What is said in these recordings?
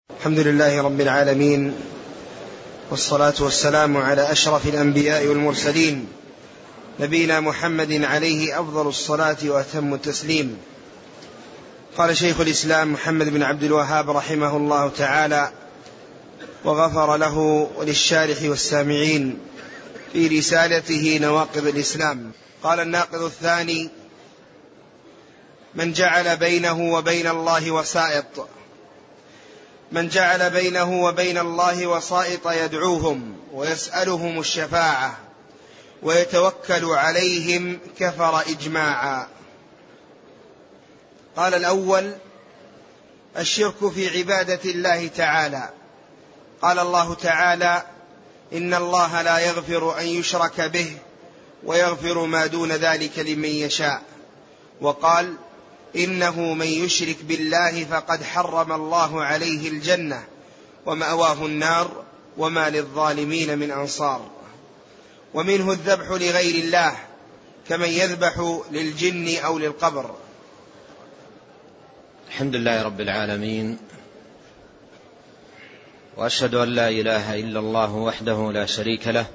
الحمد لله رب العالمين، والصلاة والسلام على أشرف الأنبياء والمرسلين، نبينا محمد عليه أفضل الصلاة وأتم التسليم. قال شيخ الإسلام محمد بن عبد الوهاب رحمه الله تعالى وغفر له وللشارح والسامعين في رسالته نواقض الإسلام. قال الناقض الثاني: من جعل بينه وبين الله وسائط، من جعل بينه وبين الله وسائط يدعوهم ويسألهم الشفاعة ويتوكل عليهم كفر إجماعا. قال الأول: الشرك في عبادة الله تعالى. قال الله تعالى: إن الله لا يغفر أن يشرك به ويغفر ما دون ذلك لمن يشاء. وقال: إنه من يشرك بالله فقد حرم الله عليه الجنة ومأواه النار وما للظالمين من أنصار. ومنه الذبح لغير الله كمن يذبح للجن أو للقبر. الحمد لله رب العالمين، وأشهد أن لا إله إلا الله وحده لا شريك له،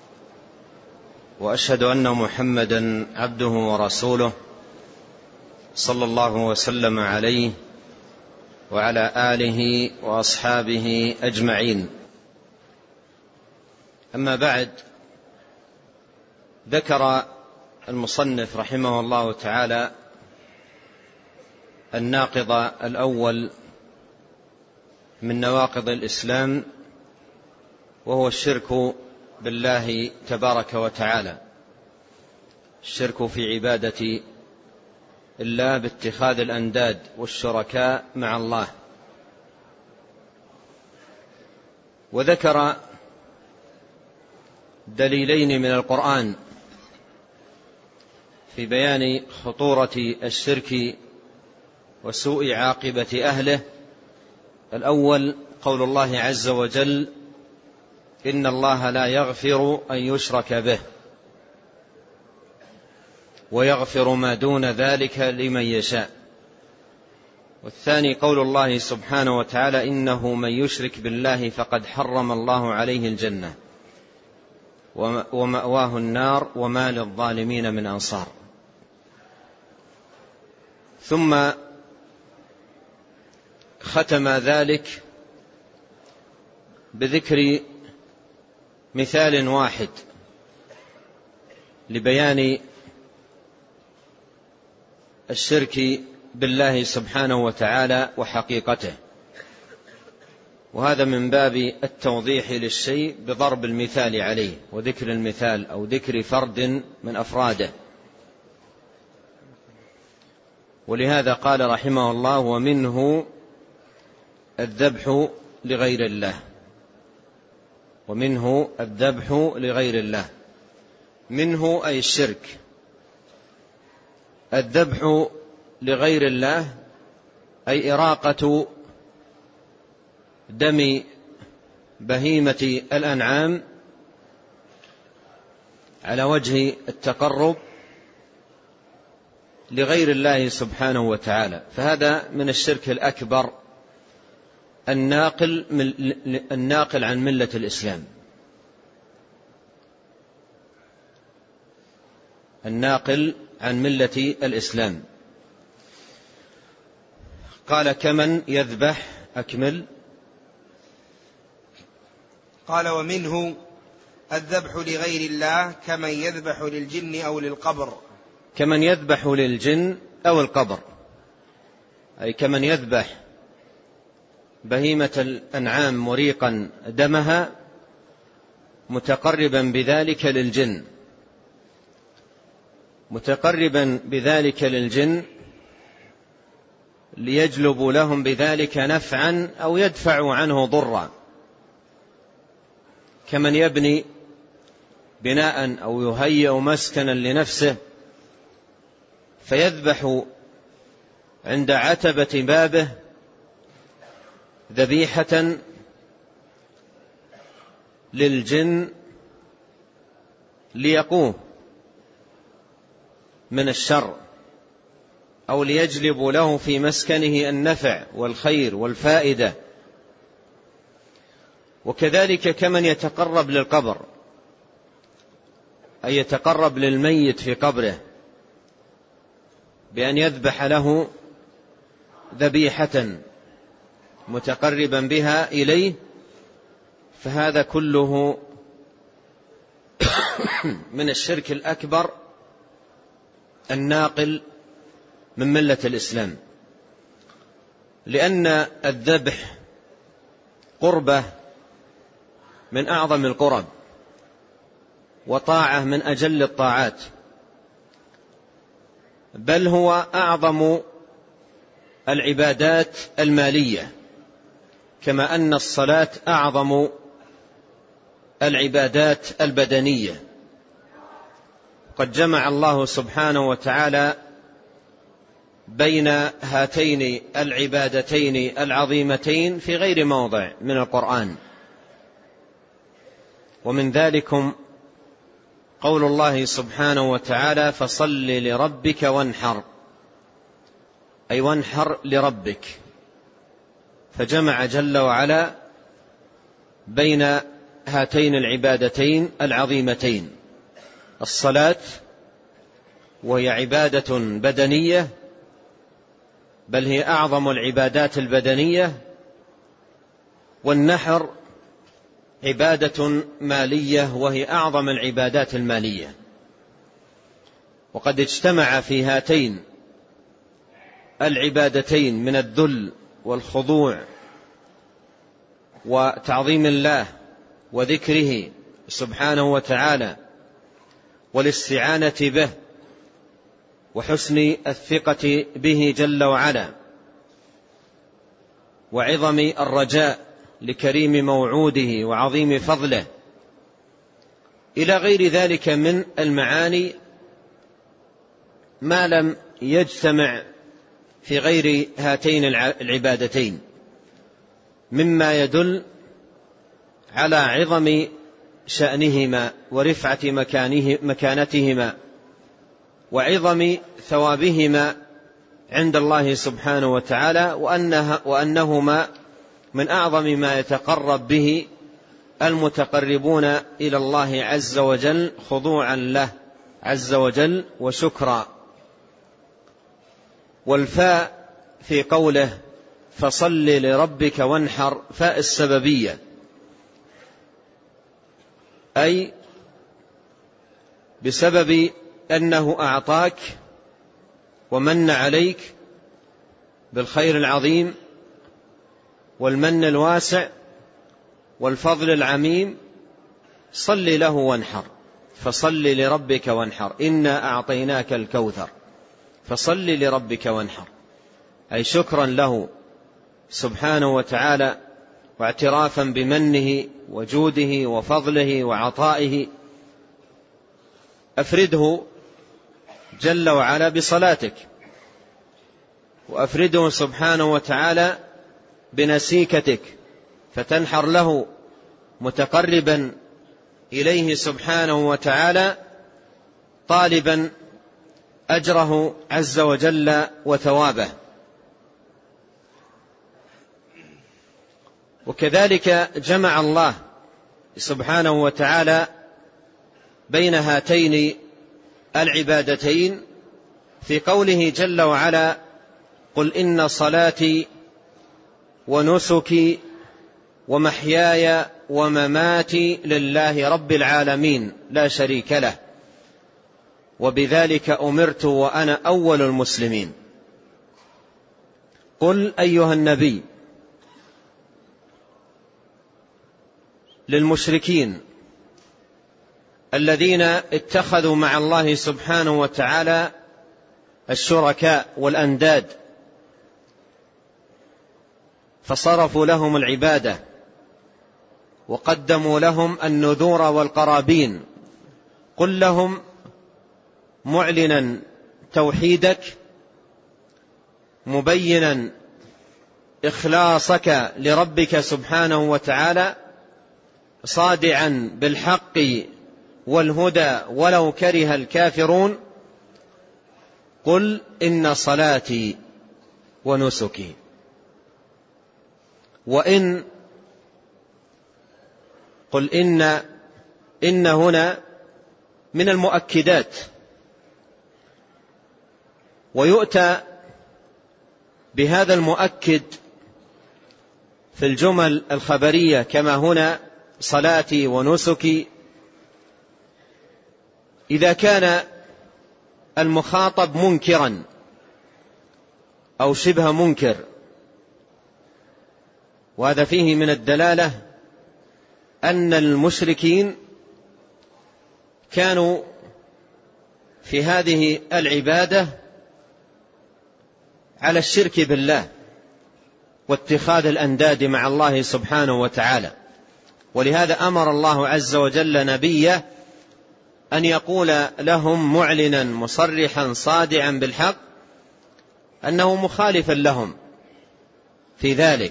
وأشهد أن محمدا عبده ورسوله صلى الله وسلم عليه وعلى آله وأصحابه أجمعين. أما بعد، ذكر المصنف رحمه الله تعالى الناقض الأول من نواقض الإسلام، وهو الشرك بالله تبارك وتعالى، الشرك في عبادة الله باتخاذ الأنداد والشركاء مع الله. وذكر دليلين من القرآن في بيان خطورة الشرك وسوء عاقبة أهله. الأول قول الله عز وجل: إن الله لا يغفر أن يشرك به ويغفر ما دون ذلك لمن يشاء. والثاني قول الله سبحانه وتعالى: إنه من يشرك بالله فقد حرم الله عليه الجنة ومأواه النار وما للظالمين من أنصار. ثم ختم ذلك بذكر مثال واحد لبيان الشرك بالله سبحانه وتعالى وحقيقته، وهذا من باب التوضيح للشيء بضرب المثال عليه وذكر المثال أو ذكر فرد من أفراده. ولهذا قال رحمه الله: ومنه الذبح لغير الله. ومنه الذبح لغير الله، منه أي الشرك. الذبح لغير الله أي إراقة دم بهيمة الأنعام على وجه التقرب لغير الله سبحانه وتعالى، فهذا من الشرك الأكبر الناقل عن ملة الإسلام، الناقل عن ملة الإسلام. قال: كمن يذبح. أكمل. قال: ومنه الذبح لغير الله كمن يذبح للجن أو للقبر. كمن يذبح للجن أو القبر، أي كمن يذبح بهيمة الأنعام مريقا دمها متقربا بذلك للجن، متقربا بذلك للجن ليجلب لهم بذلك نفعا أو يدفع عنه ضرا، كمن يبني بناء أو يهيئ مسكنا لنفسه فيذبح عند عتبة بابه ذبيحة للجن ليقوه من الشر أو ليجلب له في مسكنه النفع والخير والفائدة وكذلك كمن يتقرب للقبر، أي يتقرب للميت في قبره بأن يذبح له ذبيحة متقربا بها إليه، فهذا كله من الشرك الأكبر الناقل من ملة الإسلام، لأن الذبح قربة من أعظم القرب، وطاعة من أجل الطاعات، بل هو أعظم العبادات المالية، كما أن الصلاة أعظم العبادات البدنية. قد جمع الله سبحانه وتعالى بين هاتين العبادتين العظيمتين في غير موضع من القرآن، ومن ذلكم قول الله سبحانه وتعالى: فصل لربك وانحر، أي وانحر لربك، فجمع جل وعلا بين هاتين العبادتين العظيمتين: الصلاة وهي عبادة بدنية، بل هي أعظم العبادات البدنية، والنحر عبادة مالية وهي أعظم العبادات المالية. وقد اجتمع في هاتين العبادتين من الذل والخضوع وتعظيم الله وذكره سبحانه وتعالى والاستعانة به وحسن الثقة به جل وعلا وعظم الرجاء لكريم موعوده وعظيم فضله، إلى غير ذلك من المعاني ما لم يجتمع في غير هاتين العبادتين، مما يدل على عظم شأنهما ورفعة مكانتهما وعظم ثوابهما عند الله سبحانه وتعالى، وأنهما من أعظم ما يتقرب به المتقربون إلى الله عز وجل خضوعا له عز وجل وشكرا. والفاء في قوله فصل لربك وانحر فاء السببية، أي بسبب أنه أعطاك ومن عليك بالخير العظيم والمن الواسع والفضل العميم، صل له وانحر، فصل لربك وانحر، إنا أعطيناك الكوثر، فصل لربك وانحر، أي شكرا له سبحانه وتعالى واعترافا بمنه وجوده وفضله وعطائه، أفرده جل وعلا بصلاتك، وأفرده سبحانه وتعالى بنسيكتك، فتنحر له متقربا إليه سبحانه وتعالى طالبا أجره عز وجل وثوابه. وكذلك جمع الله سبحانه وتعالى بين هاتين العبادتين في قوله جل وعلا: قل إن صلاتي ونسكي ومحياي ومماتي لله رب العالمين لا شريك له وبذلك أمرت وأنا أول المسلمين. قل أيها النبي للمشركين الذين اتخذوا مع الله سبحانه وتعالى الشركاء والأنداد فصرفوا لهم العبادة وقدموا لهم النذور والقرابين، قل لهم معلنا توحيدك مبينا إخلاصك لربك سبحانه وتعالى صادعا بالحق والهدى ولو كره الكافرون، قل إن صلاتي ونسكي. وإن قل إن هنا من المؤكدات، ويؤتى بهذا المؤكد في الجمل الخبرية كما هنا صلاتي ونسكي إذا كان المخاطب منكرا أو شبه منكر، وهذا فيه من الدلالة أن المشركين كانوا في هذه العبادة على الشرك بالله واتخاذ الأنداد مع الله سبحانه وتعالى، ولهذا أمر الله عز وجل نبيه أن يقول لهم معلنا مصرحا صادعا بالحق أنه مخالفا لهم في ذلك.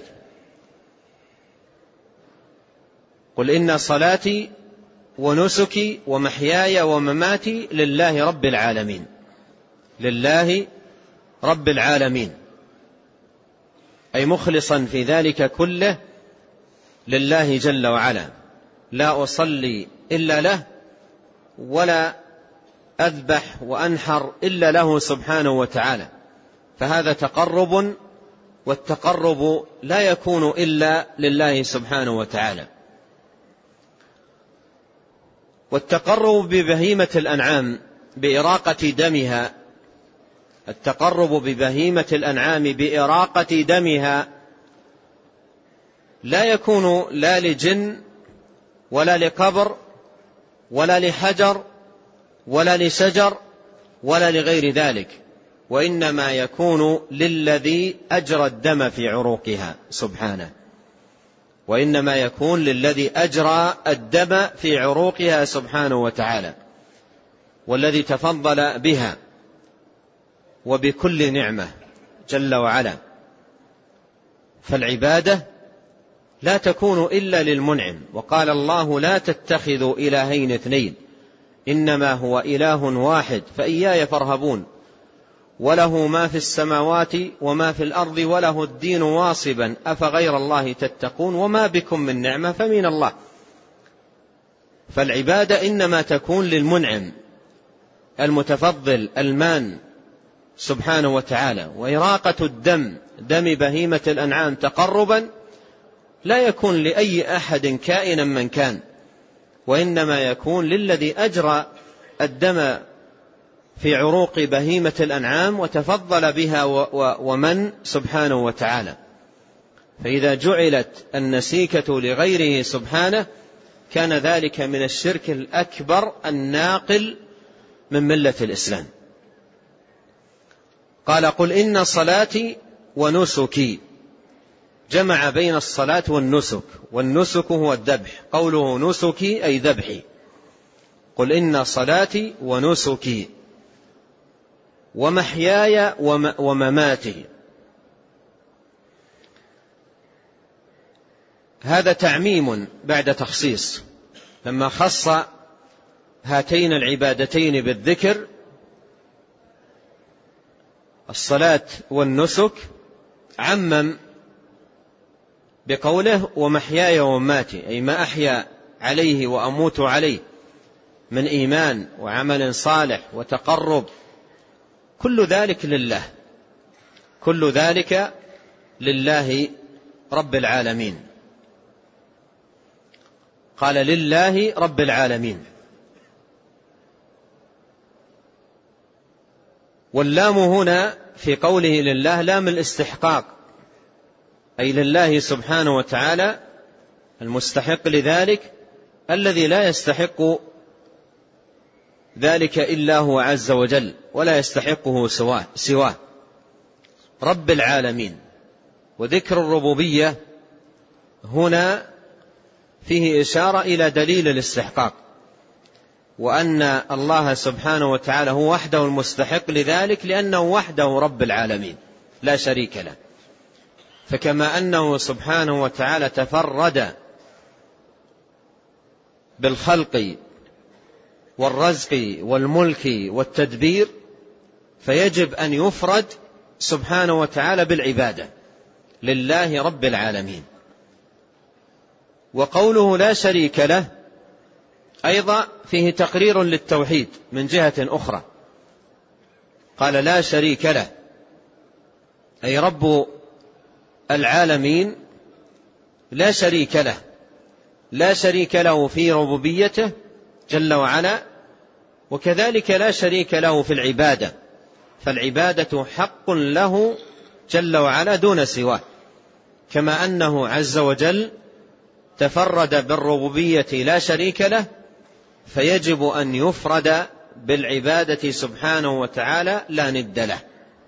قل إن صلاتي ونسكي ومحياي ومماتي لله رب العالمين، لله رب العالمين، أي مخلصا في ذلك كله لله جل وعلا، لا أصلي إلا له ولا أذبح وأنحر إلا له سبحانه وتعالى. فهذا تقرب، والتقرب لا يكون إلا لله سبحانه وتعالى. والتقرب ببهيمة الأنعام بإراقة دمها، التقرب ببهيمة الأنعام بإراقة دمها لا يكون لا لجن ولا لقبر ولا لحجر ولا لشجر ولا لغير ذلك، وإنما يكون للذي أجرى الدم في عروقها سبحانه، وإنما يكون للذي أجرى الدم في عروقها سبحانه وتعالى، والذي تفضل بها وبكل نعمة جل وعلا. فالعبادة لا تكون إلا للمنعم، وقال الله لا تتخذوا إلهين اثنين إنما هو إله واحد فإياي فارهبون وله ما في السماوات وما في الأرض وله الدين واصبا أفغير الله تتقون وما بكم من نعمة فمن الله. فالعبادة إنما تكون للمنعم المتفضل المان سبحانه وتعالى، وإراقة دم بهيمة الأنعام تقربا لا يكون لأي أحد كائنا من كان، وإنما يكون للذي أجرى الدم في عروق بهيمة الأنعام وتفضل بها ومن سبحانه وتعالى. فإذا جعلت النسيكة لغيره سبحانه كان ذلك من الشرك الأكبر الناقل من ملة الإسلام. قال قل إن صلاتي ونسكي، جمع بين الصلاة والنسك، والنسك هو الذبح، قوله نسكي أي ذبحي. قل إن صلاتي ونسكي ومحياي ومماتي، هذا تعميم بعد تخصيص، لما خص هاتين العبادتين بالذكر الصلاة والنسك عمم بقوله ومحياي ومماتي، أي ما أحيا عليه وأموت عليه من إيمان وعمل صالح وتقرب، كل ذلك لله، كل ذلك لله رب العالمين. قال لله رب العالمين. واللام هنا في قوله لله لام الاستحقاق، أي لله سبحانه وتعالى المستحق لذلك، الذي لا يستحق ذلك إلا هو عز وجل ولا يستحقه سواه، رب العالمين. وذكر الربوبية هنا فيه إشارة إلى دليل الاستحقاق، وأن الله سبحانه وتعالى هو وحده المستحق لذلك، لأنه وحده رب العالمين لا شريك له. فكما أنه سبحانه وتعالى تفرد بالخلق والرزق والملك والتدبير، فيجب أن يفرد سبحانه وتعالى بالعبادة لله رب العالمين. وقوله لا شريك له أيضا فيه تقرير للتوحيد من جهة أخرى. قال لا شريك له، أي رب العالمين لا شريك له، لا شريك له في ربوبيته جل وعلا، وكذلك لا شريك له في العبادة، فالعبادة حق له جل وعلا دون سواه، كما أنه عز وجل تفرد بالربوبية لا شريك له، فيجب أن يفرد بالعبادة سبحانه وتعالى لا ند له.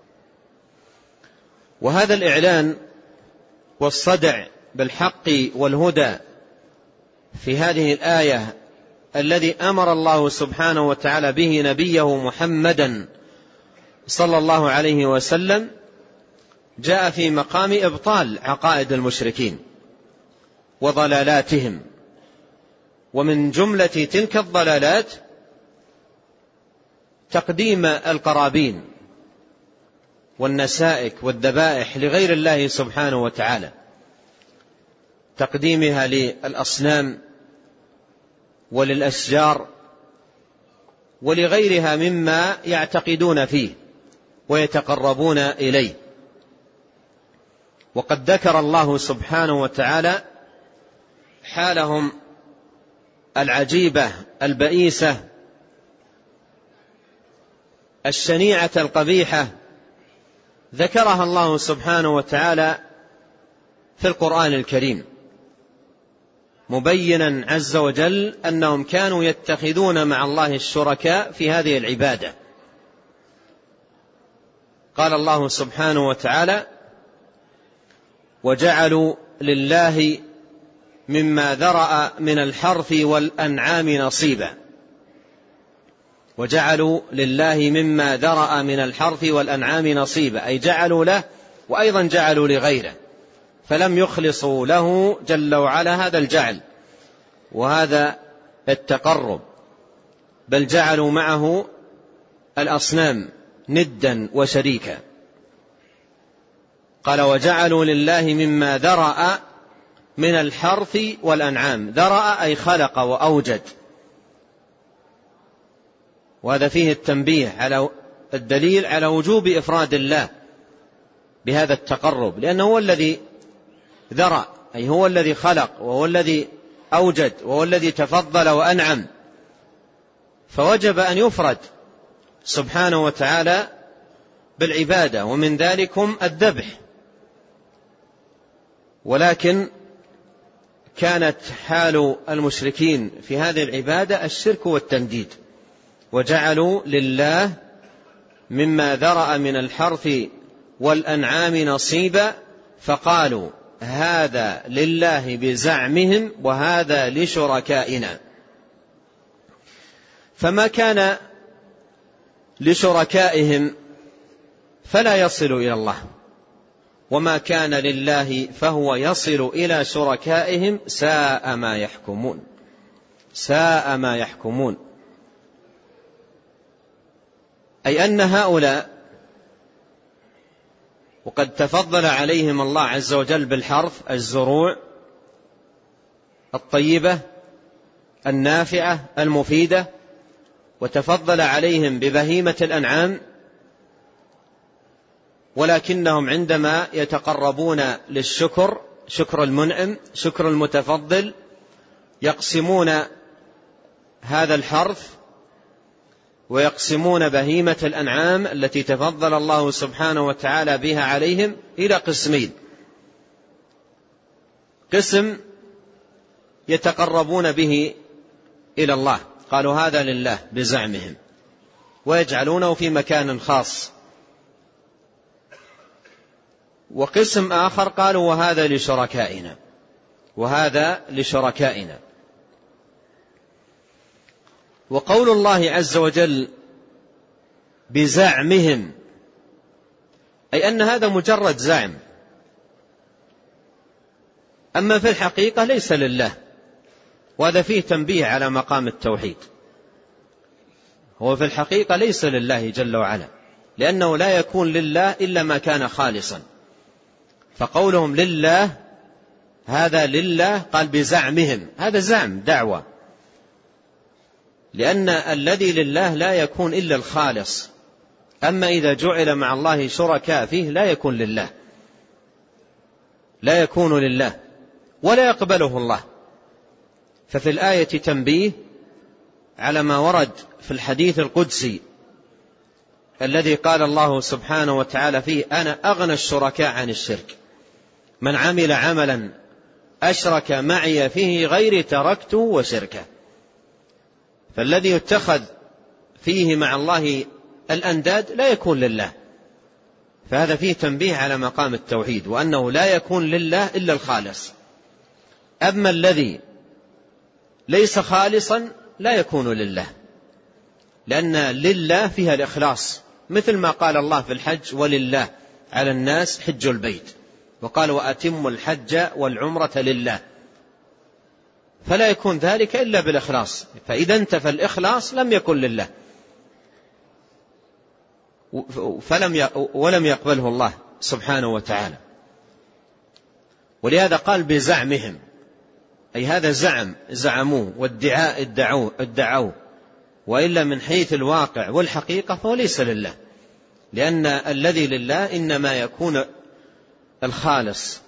وهذا الإعلان والصدع بالحق والهدى في هذه الآية الذي أمر الله سبحانه وتعالى به نبيه محمدا صلى الله عليه وسلم جاء في مقام إبطال عقائد المشركين وضلالاتهم. ومن جملة تلك الضلالات تقديم القرابين والنسائك والذبائح لغير الله سبحانه وتعالى، تقديمها للأصنام وللأشجار ولغيرها مما يعتقدون فيه ويتقربون إليه. وقد ذكر الله سبحانه وتعالى حالهم العجيبة البئيسة الشنيعة القبيحة، ذكرها الله سبحانه وتعالى في القرآن الكريم، مبينا عز وجل أنهم كانوا يتخذون مع الله الشركاء في هذه العبادة. قال الله سبحانه وتعالى وجعلوا لله مما ذرأ من الحرث والأنعام نصيبا، وجعلوا لله مما ذرأ من الحرث والأنعام نصيبا، أي جعلوا له وأيضا جعلوا لغيره، فلم يخلصوا له جل وعلا هذا الجعل وهذا التقرب، بل جعلوا معه الأصنام ندا وشريكا. قال وجعلوا لله مما ذرأ من الحرث والأنعام، ذرأ أي خلق وأوجد، وهذا فيه التنبيه على الدليل على وجوب إفراد الله بهذا التقرب، لأنه هو الذي ذرأ، أي هو الذي خلق وهو الذي أوجد وهو الذي تفضل وأنعم، فوجب أن يفرد سبحانه وتعالى بالعبادة، ومن ذلكم الذبح. ولكن كانت حال المشركين في هذه العبادة الشرك والتنديد، وجعلوا لله مما ذرأ من الحرث والأنعام نصيبا، فقالوا هذا لله بزعمهم وهذا لشركائنا، فما كان لشركائهم فلا يصل إلى الله، وما كان لله فهو يصل إلى شركائهم، ساء ما يحكمون، ساء ما يحكمون. أي أن هؤلاء وقد تفضل عليهم الله عز وجل بالحرث، الزروع الطيبة النافعة المفيدة، وتفضل عليهم ببهيمة الأنعام، ولكنهم عندما يتقربون للشكر، شكر المنعم شكر المتفضل، يقسمون هذا الحرث ويقسمون بهيمة الأنعام التي تفضل الله سبحانه وتعالى بها عليهم إلى قسمين: قسم يتقربون به إلى الله، قالوا هذا لله بزعمهم ويجعلونه في مكان خاص، وقسم آخر قالوا وهذا لشركائنا، وهذا لشركائنا. وقول الله عز وجل بزعمهم أي أن هذا مجرد زعم، أما في الحقيقة ليس لله، وهذا فيه تنبيه على مقام التوحيد. هو في الحقيقة ليس لله جل وعلا، لأنه لا يكون لله إلا ما كان خالصا، فقولهم لله هذا لله، قال بزعمهم، هذا زعم دعوة، لأن الذي لله لا يكون إلا الخالص، أما إذا جعل مع الله شركاء فيه لا يكون لله، لا يكون لله ولا يقبله الله. ففي الآية تنبيه على ما ورد في الحديث القدسي الذي قال الله سبحانه وتعالى فيه: أنا أغنى الشركاء عن الشرك، من عمل عملا أشرك معي فيه غيري تركته وشركه. فالذي يتخذ فيه مع الله الأنداد لا يكون لله، فهذا فيه تنبيه على مقام التوحيد، وأنه لا يكون لله إلا الخالص. أما الذي ليس خالصا لا يكون لله، لأن لله فيها الإخلاص، مثل ما قال الله في الحج: ولله على الناس حج البيت، وقال: وأتموا الحج والعمرة لله. فلا يكون ذلك إلا بالإخلاص، فإذا انتفى الإخلاص لم يكن لله ولم يقبله الله سبحانه وتعالى. ولهذا قال بزعمهم، أي هذا زعموه وادعاء ادعوه، وإلا من حيث الواقع والحقيقة فهو ليس لله، لأن الذي لله إنما يكون الخالص.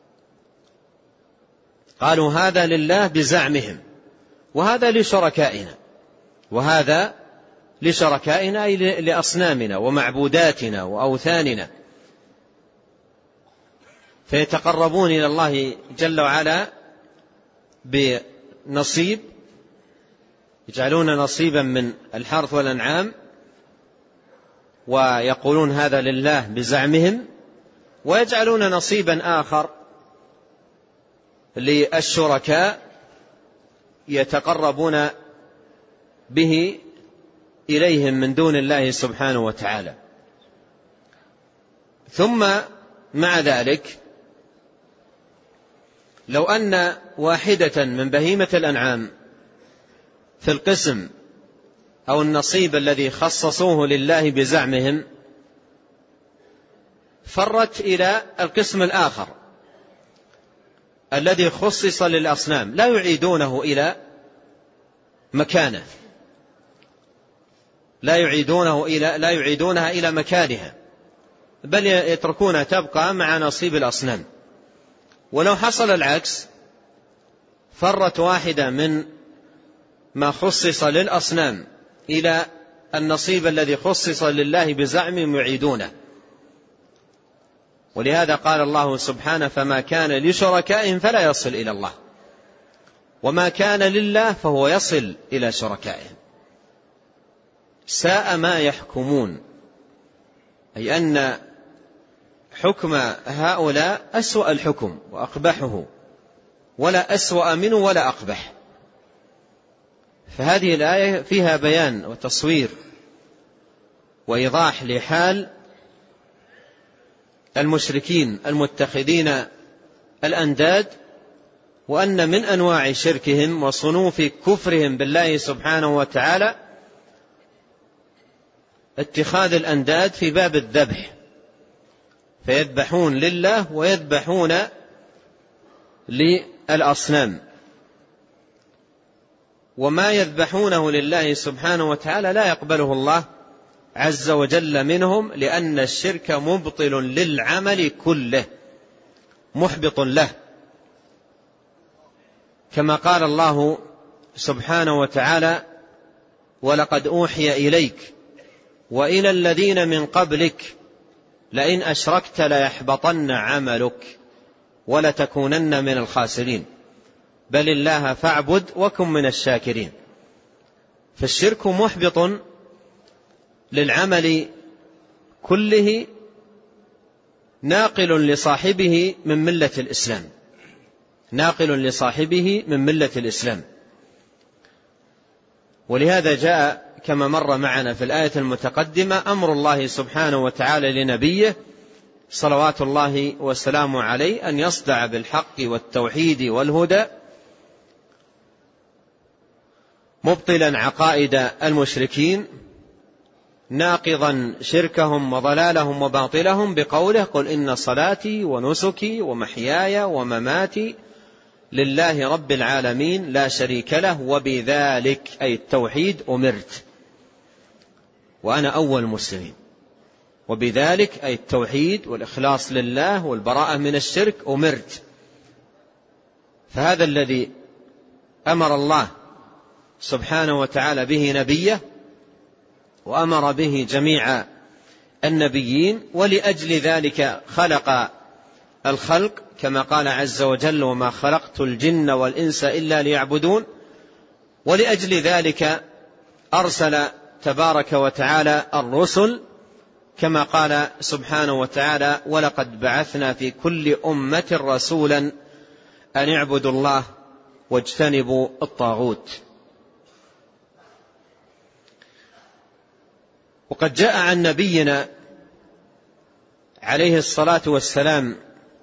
قالوا هذا لله بزعمهم، وهذا لشركائنا، وهذا لشركائنا أي لأصنامنا ومعبوداتنا وأوثاننا، فيتقربون إلى الله جل وعلا بنصيب، يجعلون نصيبا من الحرث والأنعام ويقولون هذا لله بزعمهم، ويجعلون نصيبا آخر للشركاء يتقربون به إليهم من دون الله سبحانه وتعالى. ثم مع ذلك لو أن واحدة من بهيمة الأنعام في القسم أو النصيب الذي خصصوه لله بزعمهم فرت إلى القسم الآخر الذي خصص للأصنام، لا يعيدونه إلى مكانه، لا يعيدونها إلى مكانها، بل يتركونها تبقى مع نصيب الأصنام. ولو حصل العكس، فرت واحدة من ما خصص للأصنام إلى النصيب الذي خصص لله بزعمهم يعيدونه. ولهذا قال الله سبحانه: فما كان لشركائهم فلا يصل إلى الله، وما كان لله فهو يصل إلى شركائهم. ساء ما يحكمون، أي أن حكم هؤلاء أسوأ الحكم وأقبحه، ولا أسوأ منه ولا أقبح. فهذه الآية فيها بيان وتصوير وإيضاح لحال المشركين المتخذين الأنداد، وأن من أنواع شركهم وصنوف كفرهم بالله سبحانه وتعالى اتخاذ الأنداد في باب الذبح، فيذبحون لله ويذبحون للأصنام، وما يذبحونه لله سبحانه وتعالى لا يقبله الله عز وجل منهم، لأن الشرك مبطل للعمل كله، محبط له، كما قال الله سبحانه وتعالى: ولقد أوحي إليك وإلى الذين من قبلك لئن أشركت ليحبطن عملك ولتكونن من الخاسرين بل الله فاعبد وكن من الشاكرين. فالشرك محبط للعمل كله، ناقل لصاحبه من ملة الإسلام، ناقل لصاحبه من ملة الإسلام. ولهذا جاء كما مر معنا في الآية المتقدمة أمر الله سبحانه وتعالى لنبيه صلوات الله وسلامه عليه أن يصدع بالحق والتوحيد والهدى، مبطلا عقائد المشركين، ناقضا شركهم وضلالهم وباطلهم، بقوله: قل إن صلاتي ونسكي ومحياي ومماتي لله رب العالمين لا شريك له، وبذلك أي التوحيد أمرت وأنا أول المسلمين. وبذلك أي التوحيد والإخلاص لله والبراءة من الشرك أمرت. فهذا الذي أمر الله سبحانه وتعالى به نبيه، وأمر به جميع النبيين، ولأجل ذلك خلق الخلق كما قال عز وجل: وما خلقت الجن والإنس إلا ليعبدون. ولأجل ذلك أرسل تبارك وتعالى الرسل كما قال سبحانه وتعالى: ولقد بعثنا في كل أمة رسولا أن اعبدوا الله واجتنبوا الطاغوت. وقد جاء عن نبينا عليه الصلاة والسلام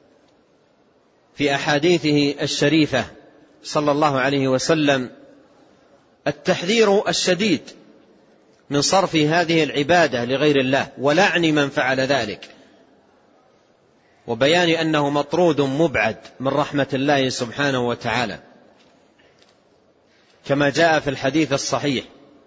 في أحاديثه الشريفة صلى الله عليه وسلم التحذير الشديد من صرف هذه العبادة لغير الله ولعن من فعل ذلك، وبيان أنه مطرود مبعد من رحمة الله سبحانه وتعالى، كما جاء في الحديث الصحيح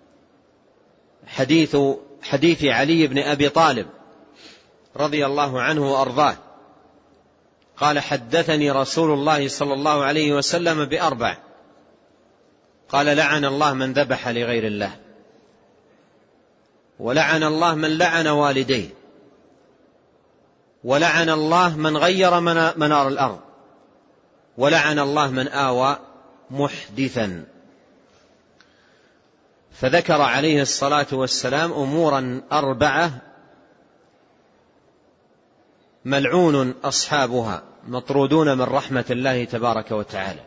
حديث علي بن أبي طالب رضي الله عنه وأرضاه قال: حدثني رسول الله صلى الله عليه وسلم بأربع، قال: لعن الله من ذبح لغير الله، ولعن الله من لعن والديه، ولعن الله من غير منار الأرض، ولعن الله من آوى محدثا. فذكر عليه الصلاة والسلام أمورا أربعة ملعون أصحابها مطرودون من رحمة الله تبارك وتعالى،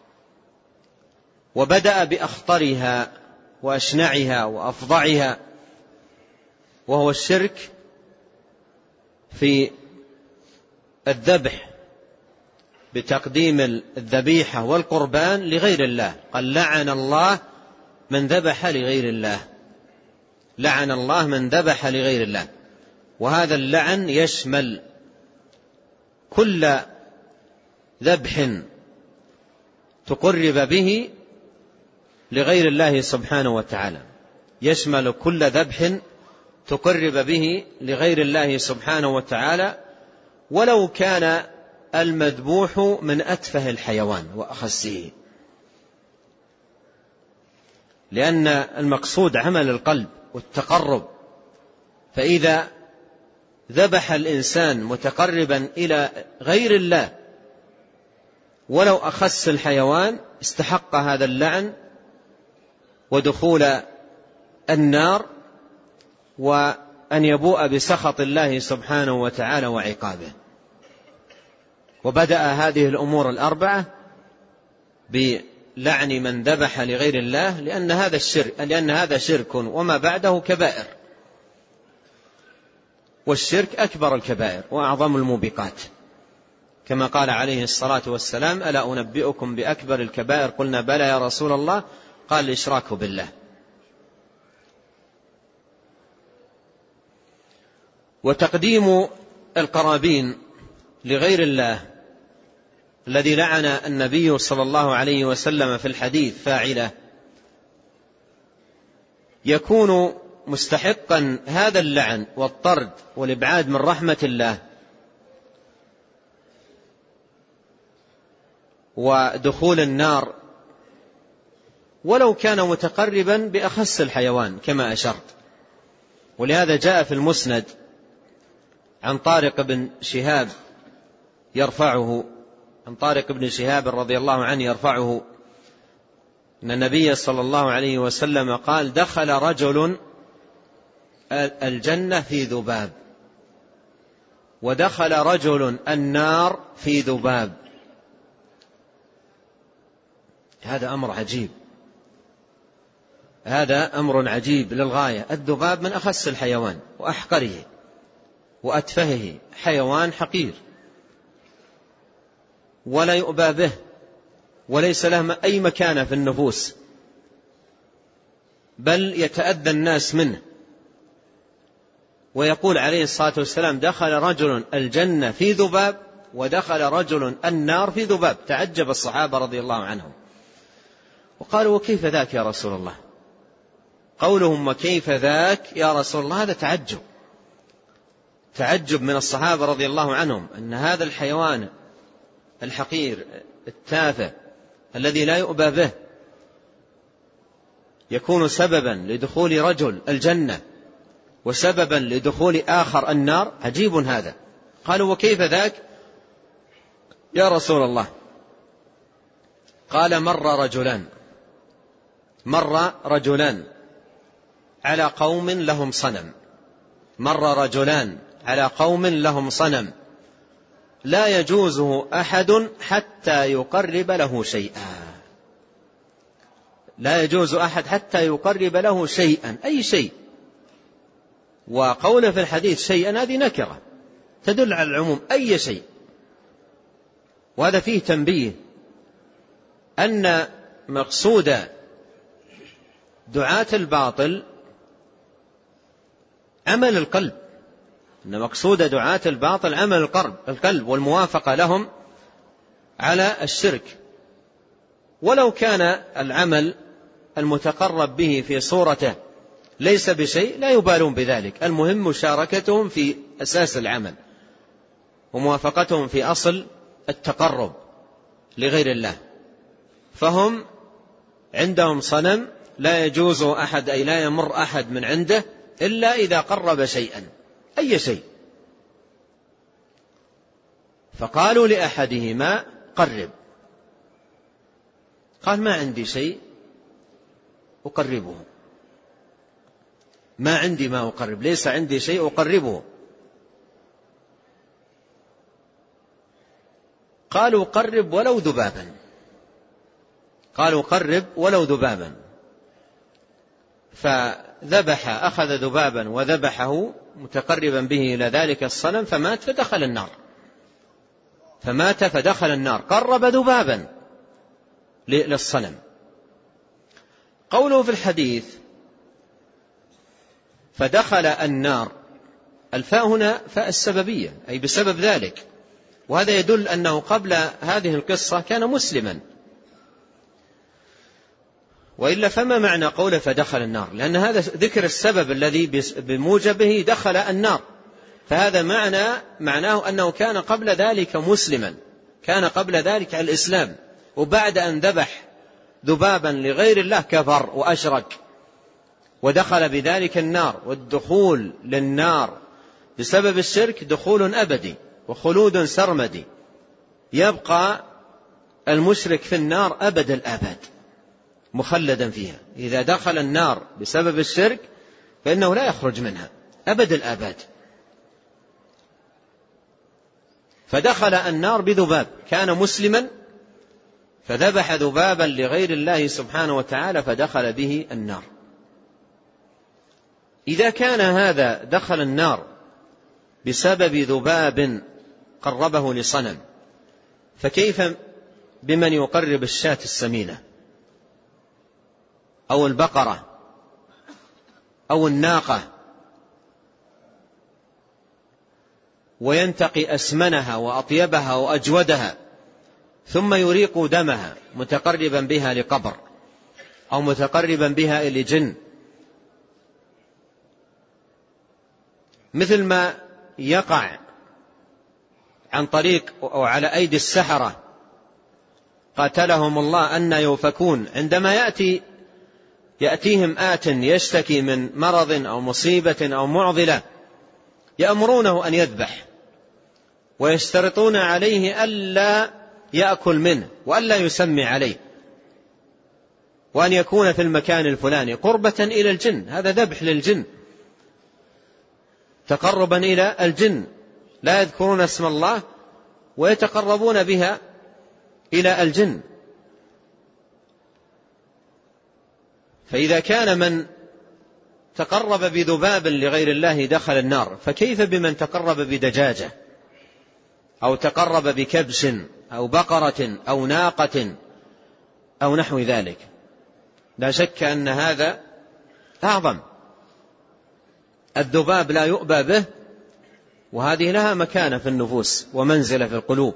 وبدأ بأخطرها وأشنعها وأفظعها، وهو الشرك في الذبح بتقديم الذبيحة والقربان لغير الله. قال: لعن الله من ذبح لغير الله، لعن الله من ذبح لغير الله. وهذا اللعن يشمل كل ذبح تقرب به لغير الله سبحانه وتعالى، يشمل كل ذبح تقرب به لغير الله سبحانه وتعالى، ولو كان المذبوح من أتفه الحيوان وأخسه، لأن المقصود عمل القلب والتقرب. فإذا ذبح الإنسان متقربا إلى غير الله ولو أخس الحيوان استحق هذا اللعن ودخول النار، وأن يبوء بسخط الله سبحانه وتعالى وعقابه. وبدأ هذه الأمور الأربعة بلعن من ذبح لغير الله، لأن هذا شرك وما بعده كبائر، والشرك أكبر الكبائر وأعظم الموبقات، كما قال عليه الصلاة والسلام: ألا أنبئكم بأكبر الكبائر؟ قلنا: بلى يا رسول الله. قال: الإشراك بالله. وتقديم القرابين لغير الله الذي لعن النبي صلى الله عليه وسلم في الحديث فاعله يكون مستحقا هذا اللعن والطرد والإبعاد من رحمة الله ودخول النار، ولو كان متقربا بأخس الحيوان كما أشرت. ولهذا جاء في المسند عن طارق بن شهاب يرفعه، عن طارق بن شهاب رضي الله عنه يرفعه أن النبي صلى الله عليه وسلم قال: دخل رجل الجنة في ذباب، ودخل رجل النار في ذباب. هذا أمر عجيب، هذا أمر عجيب للغاية. الذباب من أخس الحيوان وأحقره وأتفهه، حيوان حقير ولا يؤبى به وليس له أي مكانة في النفوس، بل يتأذى الناس منه. ويقول عليه الصلاة والسلام: دخل رجل الجنة في ذباب، ودخل رجل النار في ذباب. تعجب الصحابة رضي الله عنهم وقالوا وكيف ذاك يا رسول الله؟ قولهم وكيف ذاك يا رسول الله هذا تعجب من الصحابة رضي الله عنهم أن هذا الحيوان الحقير التافه الذي لا يؤبى به يكون سببا لدخول رجل الجنة وسببا لدخول آخر النار. عجيب هذا. قالوا وكيف ذاك يا رسول الله؟ قال مر رجلان على قوم لهم صنم. مر رجلان على قوم لهم صنم لا يجوزه أحد حتى يقرب له شيئا. لا يجوز أحد حتى يقرب له شيئا، أي شيء. وقوله في الحديث شيئا هذه نكرة تدل على العموم، أي شيء. وهذا فيه تنبيه أن مقصود دعاة الباطل عمل القلب، أن مقصود دعاة الباطل عمل القلب والموافقة لهم على الشرك. ولو كان العمل المتقرب به في صورته ليس بشيء لا يبالون بذلك، المهم مشاركتهم في أساس العمل وموافقتهم في أصل التقرب لغير الله. فهم عندهم صنم لا يجوز أحد، أي لا يمر أحد من عنده إلا إذا قرب شيئا، أي شيء. فقالوا لأحدهما قرب، قال ما عندي شيء أقربه، ما عندي ما أقرب، ليس عندي شيء أقربه. قالوا قرب ولو ذبابا، قالوا قرب ولو ذبابا. فذبح، أخذ ذبابا وذبحه متقربا به إلى ذلك الصنم فمات فدخل النار، فمات فدخل النار، قرب ذبابا للصنم. قوله في الحديث فدخل النار، الفاء هنا فاء السببية، أي بسبب ذلك. وهذا يدل أنه قبل هذه القصة كان مسلما، وإلا فما معنى قوله فدخل النار؟ لأن هذا ذكر السبب الذي بموجبه دخل النار، فهذا معناه أنه كان قبل ذلك مسلما، كان قبل ذلك على الإسلام، وبعد أن ذبح ذبابا لغير الله كفر وأشرك ودخل بذلك النار. والدخول للنار بسبب الشرك دخول أبدي وخلود سرمدي، يبقى المشرك في النار أبد الآباد مخلدا فيها. إذا دخل النار بسبب الشرك فإنه لا يخرج منها أبد الآباد. فدخل النار بذباب، كان مسلما فذبح ذبابا لغير الله سبحانه وتعالى فدخل به النار. إذا كان هذا دخل النار بسبب ذباب قربه لصنم، فكيف بمن يقرب الشاة السمينة أو البقرة أو الناقة وينتقي أسمنها وأطيبها وأجودها ثم يريق دمها متقربا بها لقبر أو متقربا بها إلى جن، مثل ما يقع عن طريق أو على أيدي السحرة قاتلهم الله أن يوفكون، عندما يأتيهم آت يشتكي من مرض أو مصيبة أو معضلة يأمرونه أن يذبح ويشترطون عليه ألا يأكل منه وألا يسمي عليه وأن يكون في المكان الفلاني قربة إلى الجن. هذا ذبح للجن، تقربا إلى الجن، لا يذكرون اسم الله ويتقربون بها إلى الجن. فإذا كان من تقرب بذباب لغير الله دخل النار، فكيف بمن تقرب بدجاجة أو تقرب بكبش أو بقرة أو ناقة أو نحو ذلك؟ لا شك أن هذا أعظم. الذباب لا يؤبى به وهذه لها مكانة في النفوس ومنزلة في القلوب،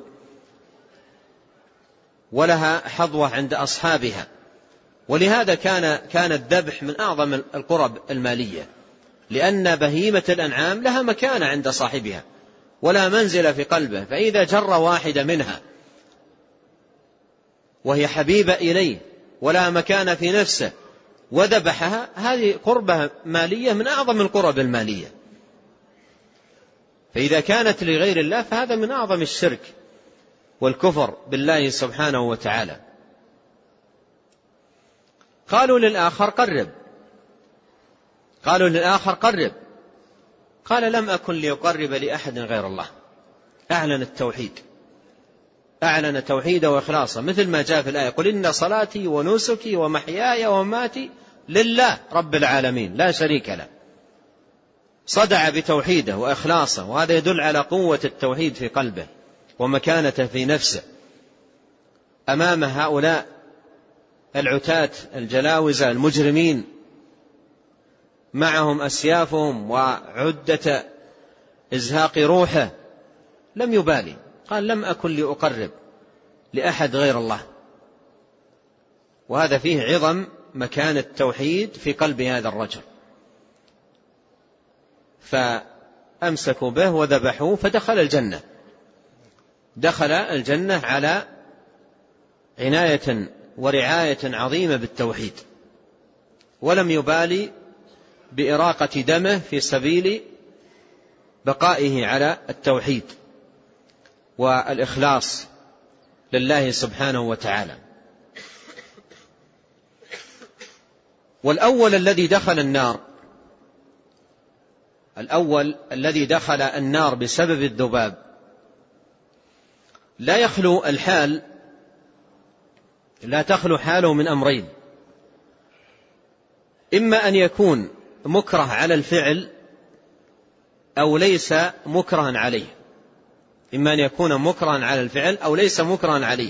ولها حظوة عند أصحابها. ولهذا كان الذبح من أعظم القرب المالية، لأن بهيمة الأنعام لها مكانة عند صاحبها ولا منزلة في قلبه، فإذا جر واحدة منها وهي حبيبة إليه ولا مكان في نفسه وذبحها، هذه قربة مالية من أعظم القرب المالية. فإذا كانت لغير الله فهذا من أعظم الشرك والكفر بالله سبحانه وتعالى. قالوا للآخر قرب، قال لم أكن ليقرب لأحد غير الله. أعلن التوحيد، أعلن توحيده وإخلاصه، مثل ما جاء في الآية: قل إن صلاتي ونسكي ومحياي ومماتي لله رب العالمين لا شريك له. صدع بتوحيده وإخلاصه، وهذا يدل على قوة التوحيد في قلبه ومكانته في نفسه أمام هؤلاء العتاة الجلاوزة المجرمين، معهم أسيافهم وعدة إزهاق روحه، لم يبالي، قال لم أكن لأقرب لأحد غير الله. وهذا فيه عظم مكان التوحيد في قلب هذا الرجل. فأمسكوا به وذبحوه فدخل الجنة، دخل الجنة على عناية ورعاية عظيمة بالتوحيد، ولم يبالي بإراقة دمه في سبيل بقائه على التوحيد والإخلاص لله سبحانه وتعالى. والأول الذي دخل النار بسبب الذباب لا تخلو حاله من أمرين: إما أن يكون مكره على الفعل أو ليس مكرها عليه، إما أن يكون مكرها على الفعل أو ليس مكرها عليه.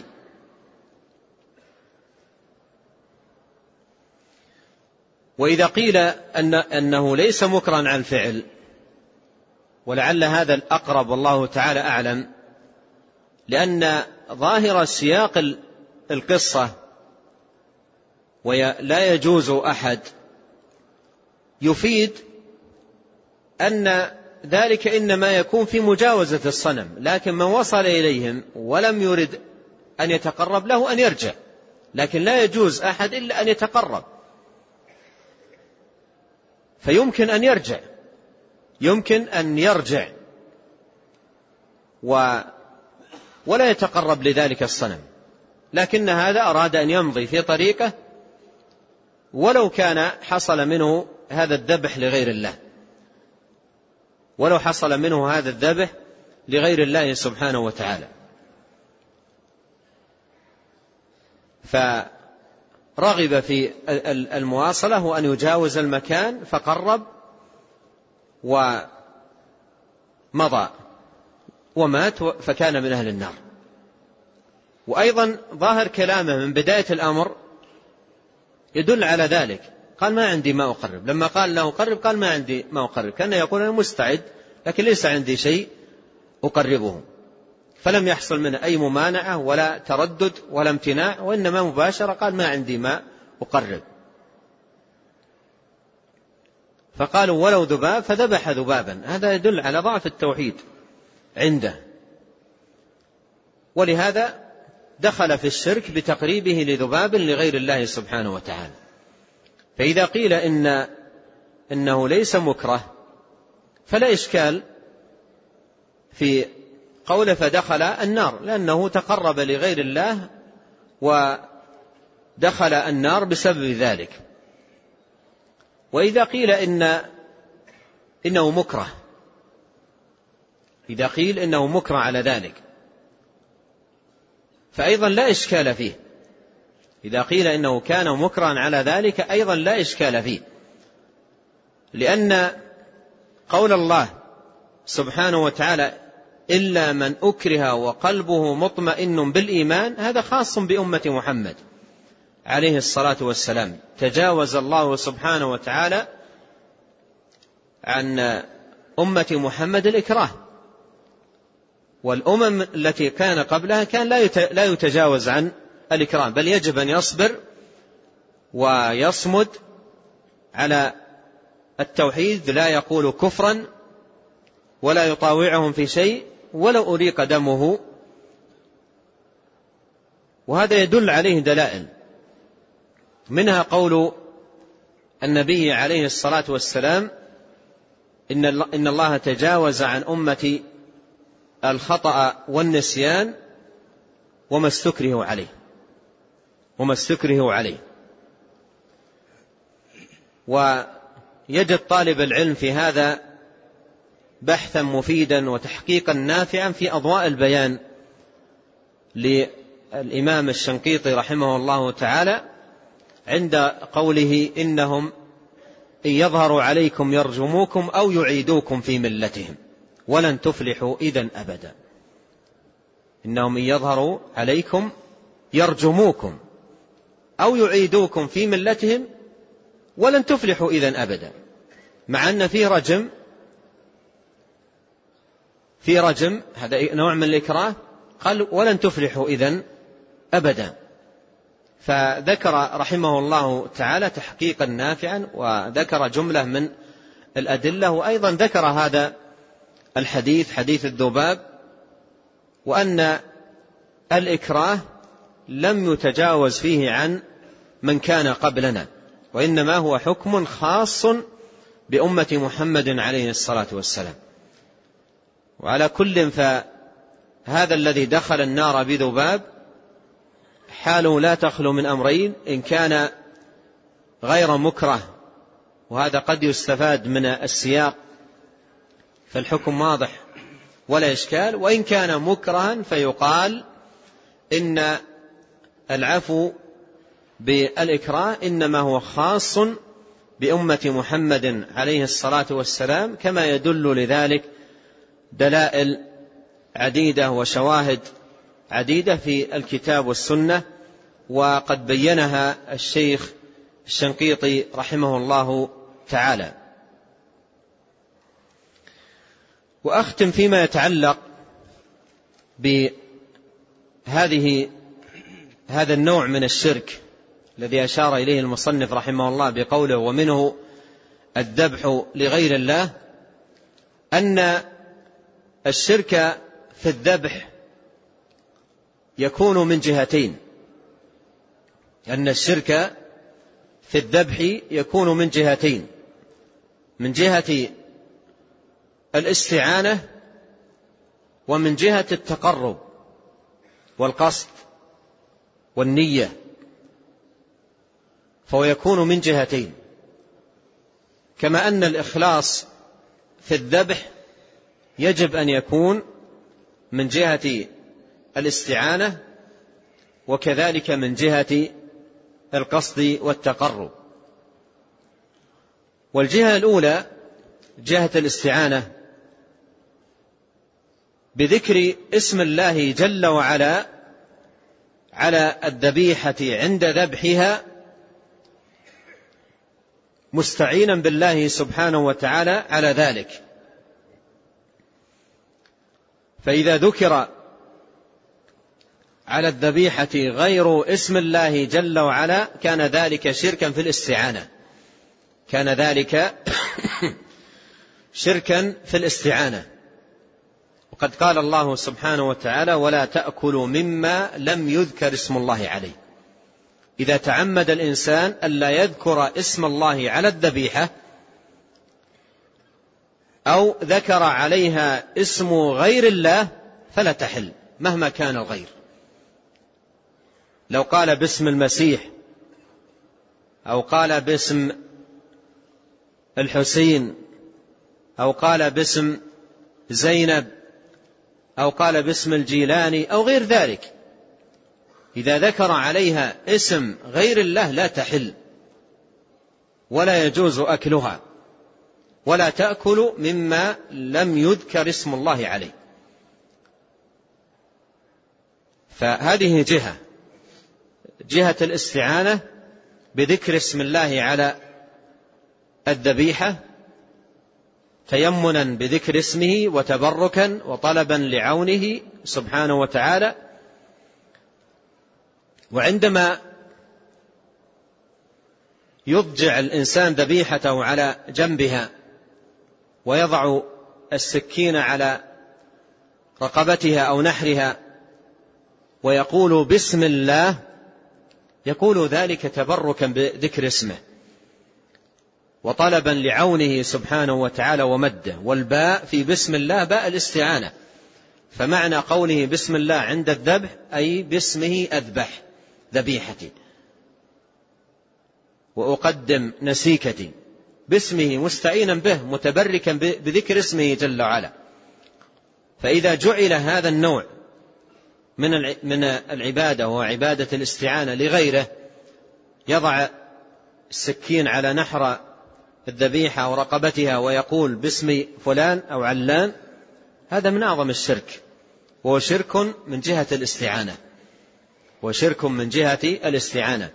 وإذا قيل أنه ليس مكرها على الفعل، ولعل هذا الأقرب والله تعالى أعلم، لأن ظاهر سياق القصة ولا يجوز أحد يفيد أن ذلك إنما يكون في مجاوزة الصنم، لكن من وصل إليهم ولم يرد أن يتقرب له أن يرجع، لكن لا يجوز أحد إلا أن يتقرب، فيمكن أن يرجع ولا يتقرب لذلك الصنم، لكن هذا أراد أن يمضي في طريقه ولو كان حصل منه هذا الذبح لغير الله، الله سبحانه وتعالى. فرغب في المواصلة وأن يجاوز المكان، فقرب ومضى ومات فكان من أهل النار. وأيضا ظاهر كلامه من بداية الأمر يدل على ذلك، قال ما عندي ما أقرب، لما قال له قرب قال ما عندي ما أقرب، كان يقول أنا مستعد لكن ليس عندي شيء أقربه، فلم يحصل منه أي ممانعة ولا تردد ولا امتناع، وإنما مباشرة قال ما عندي ما أقرب. فقالوا ولو ذباب، فذبح ذبابا، هذا يدل على ضعف التوحيد عنده، ولهذا دخل في الشرك بتقريبه لذباب لغير الله سبحانه وتعالى. فإذا قيل إنه ليس مكره فلا إشكال في قوله فدخل النار، لأنه تقرب لغير الله ودخل النار بسبب ذلك. وإذا قيل إنه مكره، إذا قيل إنه مكره على ذلك فأيضا لا إشكال فيه، إذا قيل إنه كان مكرها على ذلك أيضا لا إشكال فيه، لأن قول الله سبحانه وتعالى إلا من أكره وقلبه مطمئن بالإيمان، هذا خاص بأمة محمد عليه الصلاة والسلام. تجاوز الله سبحانه وتعالى عن أمة محمد الإكراه، والأمم التي كان قبلها كان لا يتجاوز عن الإكراه، بل يجب أن يصبر ويصمد على التوحيد، لا يقول كفرا ولا يطاوعهم في شيء ولو أريق دمه. وهذا يدل عليه دلائل، منها قول النبي عليه الصلاة والسلام: إن الله تجاوز عن أمتي الخطأ والنسيان وما استكره عليه. ويجد طالب العلم في هذا بحثا مفيدا وتحقيقا نافعا في أضواء البيان للإمام الشنقيطي رحمه الله تعالى عند قوله: إنهم إن يظهروا عليكم يرجموكم أو يعيدوكم في ملتهم ولن تفلحوا إذن أبدا. إنهم إن يظهروا عليكم يرجموكم أو يعيدوكم في ملتهم ولن تفلحوا إذن أبدا، مع أن في رجم هذا نوع من الإكراه، قال ولن تفلحوا إذن أبدا. فذكر رحمه الله تعالى تحقيقا نافعا، وذكر جملة من الأدلة، وأيضا ذكر هذا الحديث، حديث الذباب، وأن الإكراه لم يتجاوز فيه عن من كان قبلنا، وإنما هو حكم خاص بأمة محمد عليه الصلاة والسلام. وعلى كل، فهذا الذي دخل النار بذباب حاله لا تخلو من أمرين: إن كان غير مكره، وهذا قد يستفاد من السياق فالحكم واضح ولا إشكال، وإن كان مكرها فيقال إن العفو بالإكراه إنما هو خاص بأمة محمد عليه الصلاة والسلام، كما يدل لذلك دلائل عديدة وشواهد عديدة في الكتاب والسنة، وقد بينها الشيخ الشنقيطي رحمه الله تعالى. وأختم فيما يتعلق هذا النوع من الشرك الذي أشار إليه المصنف رحمه الله بقوله: ومنه الذبح لغير الله، أن الشرك في الذبح يكون من جهتين. أن الشرك في الذبح يكون من جهتين: من جهة الاستعانة، ومن جهة التقرب والقصد والنية، فهو يكون من جهتين. كما أن الإخلاص في الذبح يجب أن يكون من جهة الاستعانة، وكذلك من جهة القصد والتقرب. والجهة الأولى جهة الاستعانة بذكر اسم الله جل وعلا على الذبيحة عند ذبحها، مستعينا بالله سبحانه وتعالى على ذلك. فإذا ذكر على الذبيحة غير اسم الله جل وعلا كان ذلك شركا في الاستعانة، كان ذلك شركا في الاستعانة. وقد قال الله سبحانه وتعالى: ولا تأكلوا مما لم يذكر اسم الله عليه. إذا تعمد الإنسان ألا يذكر اسم الله على الذبيحة أو ذكر عليها اسم غير الله فلا تحل مهما كان الغير. لو قال باسم المسيح، أو قال باسم الحسين، أو قال باسم زينب، أو قال باسم الجيلاني أو غير ذلك، إذا ذكر عليها اسم غير الله لا تحل ولا يجوز أكلها. ولا تأكل مما لم يذكر اسم الله عليه. فهذه جهة الاستعانة بذكر اسم الله على الذبيحة، تيمنا بذكر اسمه وتبركا وطلبا لعونه سبحانه وتعالى. وعندما يضجع الإنسان ذبيحته على جنبها ويضع السكين على رقبتها أو نحرها ويقول بسم الله، يقول ذلك تبركا بذكر اسمه وطلبا لعونه سبحانه وتعالى ومده. والباء في بسم الله باء الاستعانة، فمعنى قوله بسم الله عند الذبح أي باسمه أذبح ذبيحتي وأقدم نسيكتي، باسمه مستعينا به متبركا بذكر اسمه جل وعلا. فإذا جعل هذا النوع من العبادة وعبادة الاستعانة لغيره، يضع السكين على نحر الذبيحة ورقبتها ويقول باسم فلان أو علان، هذا من أعظم الشرك، وهو شرك من جهة الاستعانة، وشرك من جهة الاستعانة.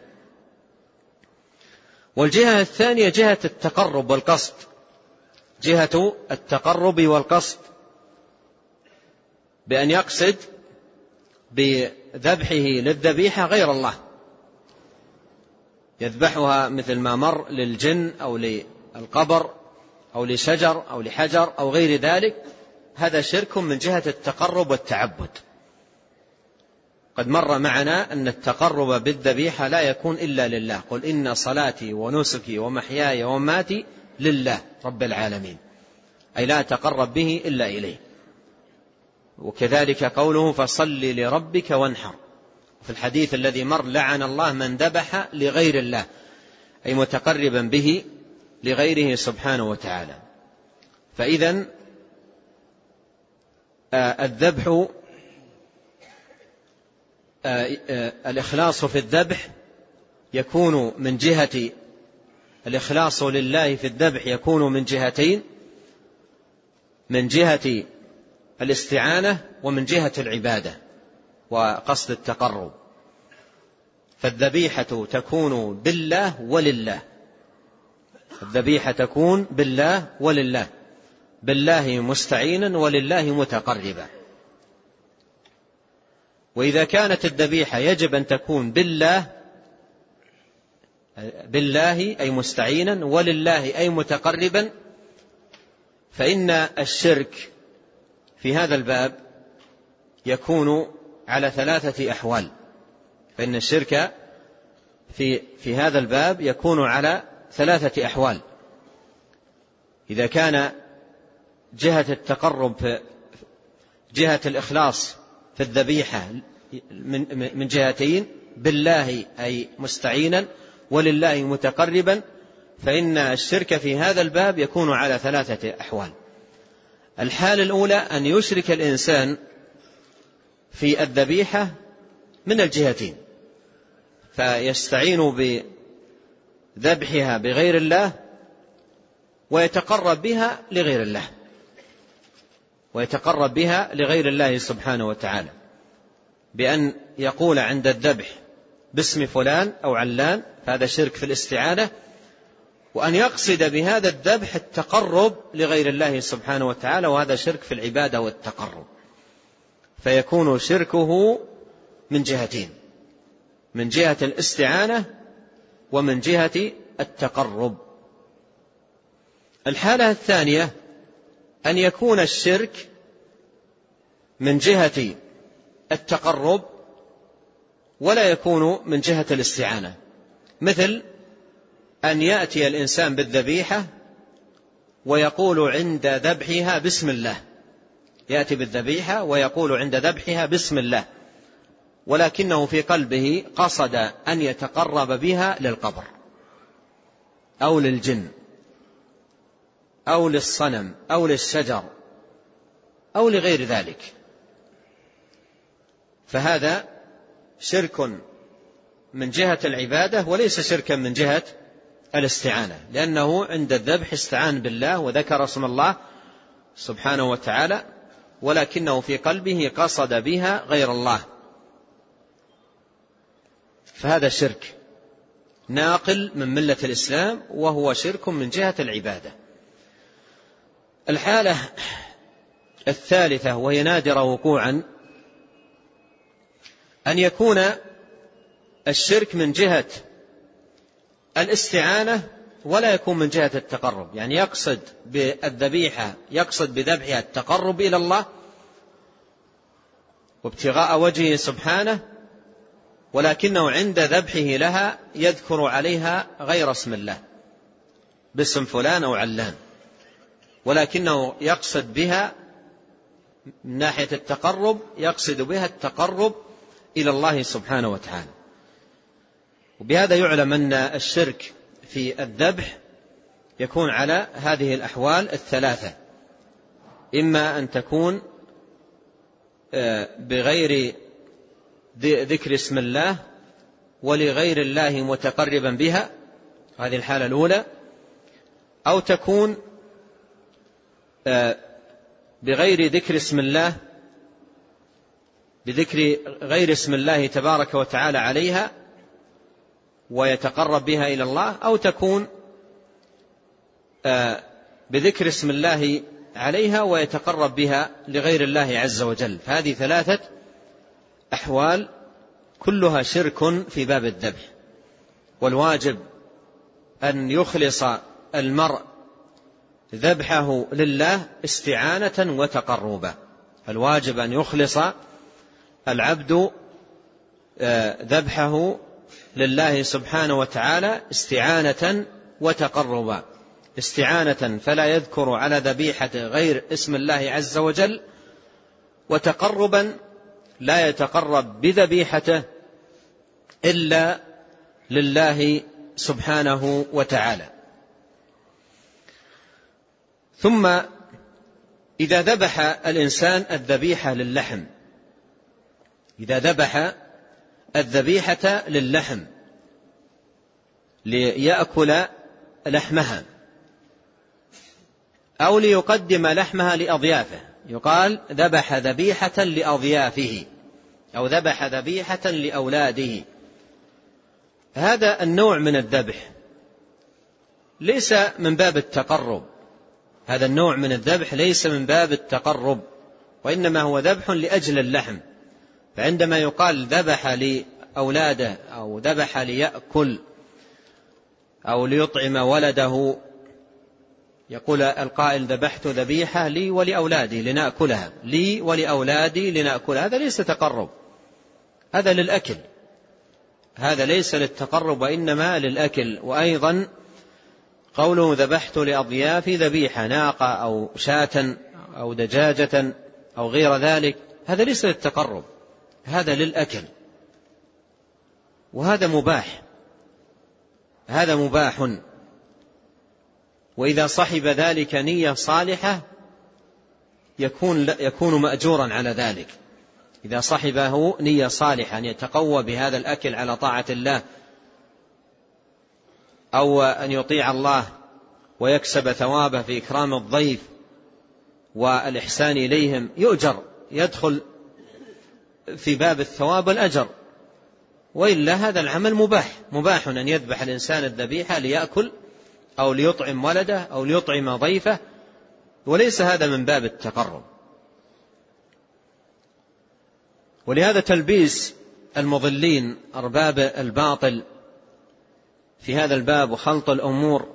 والجهة الثانية جهة التقرب والقصد، جهة التقرب والقصد، بأن يقصد بذبحه للذبيحة غير الله، يذبحها مثل ما مر للجن أو للقبر أو لشجر أو لحجر أو غير ذلك، هذا شرك من جهة التقرب والتعبد. قد مر معنا أن التقرب بالذبيحة لا يكون إلا لله، قل إن صلاتي ونسكي ومحياي ومماتي لله رب العالمين، أي لا تقرب به إلا إليه. وكذلك قوله فصل لربك وانحر، في الحديث الذي مر لعن الله من ذبح لغير الله، أي متقربا به لغيره سبحانه وتعالى. فإذن الذبح الإخلاص في الذبح يكون من جهة الإخلاص لله في الذبح يكون من جهتين، من جهة الاستعانة ومن جهة العبادة وقصد التقرب. فالذبيحة تكون بالله ولله، الذبيحة تكون بالله ولله، بالله مستعينا ولله متقربا. وإذا كانت الذبيحة يجب أن تكون بالله أي مستعينا ولله أي متقربا، فإن الشرك في هذا الباب يكون على 3 أحوال. فإن الشرك في هذا الباب يكون على 3 أحوال. إذا كان جهة التقرب جهة الإخلاص في الذبيحة من جهتين، بالله أي مستعينا ولله متقربا، فإن الشرك في هذا الباب يكون على 3 أحوال. الحالة الأولى أن يشرك الإنسان في الذبيحة من الجهتين، فيستعين بذبحها بغير الله ويتقرب بها لغير الله، ويتقرب بها لغير الله سبحانه وتعالى، بأن يقول عند الذبح باسم فلان أو علان، فهذا شرك في الاستعانة، وأن يقصد بهذا الذبح التقرب لغير الله سبحانه وتعالى، وهذا شرك في العبادة والتقرب. فيكون شركه من جهتين، من جهة الاستعانة ومن جهة التقرب. الحالة الثانية أن يكون الشرك من جهة التقرب ولا يكون من جهة الاستعانة، مثل أن يأتي الإنسان بالذبيحة ويقول عند ذبحها بسم الله، يأتي بالذبيحة ويقول عند ذبحها بسم الله، ولكنه في قلبه قصد أن يتقرب بها للقبر أو للجن أو للصنم أو للشجر أو لغير ذلك، فهذا شرك من جهة العبادة وليس شركا من جهة الاستعانة، لأنه عند الذبح استعان بالله وذكر اسم الله سبحانه وتعالى، ولكنه في قلبه قصد بها غير الله، فهذا شرك ناقل من ملة الإسلام، وهو شرك من جهة العبادة. الحالة الثالثة وهي نادرة وقوعا أن يكون الشرك من جهة الاستعانة ولا يكون من جهة التقرب، يعني يقصد بالذبيحة يقصد بذبحها التقرب إلى الله وابتغاء وجهه سبحانه، ولكنه عند ذبحه لها يذكر عليها غير اسم الله باسم فلان أو علان، ولكنه يقصد بها من ناحية التقرب يقصد بها التقرب إلى الله سبحانه وتعالى. وبهذا يعلم أن الشرك في الذبح يكون على هذه الأحوال الثلاثة: إما أن تكون بغير ذكر اسم الله ولغير الله متقربا بها، هذه الحالة الأولى، أو تكون بغير ذكر اسم الله بذكر غير اسم الله تبارك وتعالى عليها ويتقرب بها إلى الله، أو تكون بذكر اسم الله عليها ويتقرب بها لغير الله عز وجل. فهذه ثلاثة أحوال كلها شرك في باب الذبح، والواجب أن يخلص المرء ذبحه لله استعانة وتقربا. الواجب أن يخلص العبد ذبحه لله سبحانه وتعالى استعانة وتقربا. استعانة فلا يذكر على ذبيحة غير اسم الله عز وجل، وتقربا لا يتقرب بذبيحته إلا لله سبحانه وتعالى. ثم إذا ذبح الإنسان الذبيحة للحم، إذا ذبح الذبيحة للحم ليأكل لحمها أو ليقدم لحمها لأضيافه، يقال ذبح ذبيحة لأضيافه أو ذبح ذبيحة لأولاده. هذا النوع من الذبح ليس من باب التقرب، هذا النوع من الذبح ليس من باب التقرب، وإنما هو ذبح لأجل اللحم. فعندما يقال ذبح لأولاده أو ذبح ليأكل أو ليطعم ولده، يقول القائل ذبحت ذبيحة لي ولأولادي لنأكلها، لي ولأولادي لنأكلها، هذا ليس تقرب، هذا للأكل، هذا ليس للتقرب وإنما للأكل. وأيضا قوله ذبحت لأضيافي ذبيحة ناقة أو شاة أو دجاجة أو غير ذلك، هذا ليس للتقرب، هذا للأكل، وهذا مباح، هذا مباح. وإذا صحب ذلك نية صالحة يكون مأجورا على ذلك. إذا صحبه نية صالحة أن يتقوى بهذا الأكل على طاعة الله أو أن يطيع الله ويكسب ثوابه في إكرام الضيف والإحسان إليهم، يؤجر، يدخل في باب الثواب والأجر. وإلا هذا العمل مباح أن يذبح الإنسان الذبيحة ليأكل أو ليطعم ولده أو ليطعم ضيفه، وليس هذا من باب التقرب. ولهذا تلبيس المضلين أرباب الباطل في هذا الباب وخلط الأمور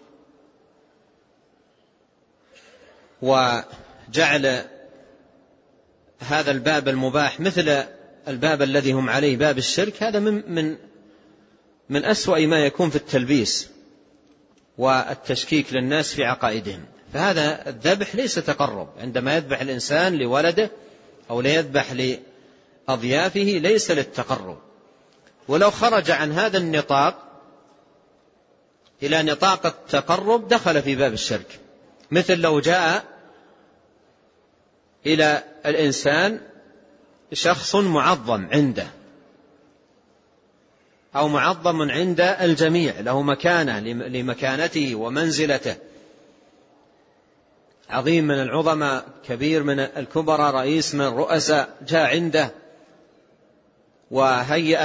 وجعل هذا الباب المباح مثل الباب الذي هم عليه باب الشرك، هذا من أسوأ ما يكون في التلبيس والتشكيك للناس في عقائدهم. فهذا الذبح ليس تقرب، عندما يذبح الإنسان لولده أو ليذبح لأضيافه ليس للتقرب. ولو خرج عن هذا النطاق إلى نطاق التقرب دخل في باب الشرك، مثل لو جاء إلى الإنسان شخص معظم عنده أو معظم عند الجميع، له مكانة لمكانته ومنزلته، عظيم من العظماء، كبير من الكبراء، رئيس من الرؤساء، جاء عنده وهيأ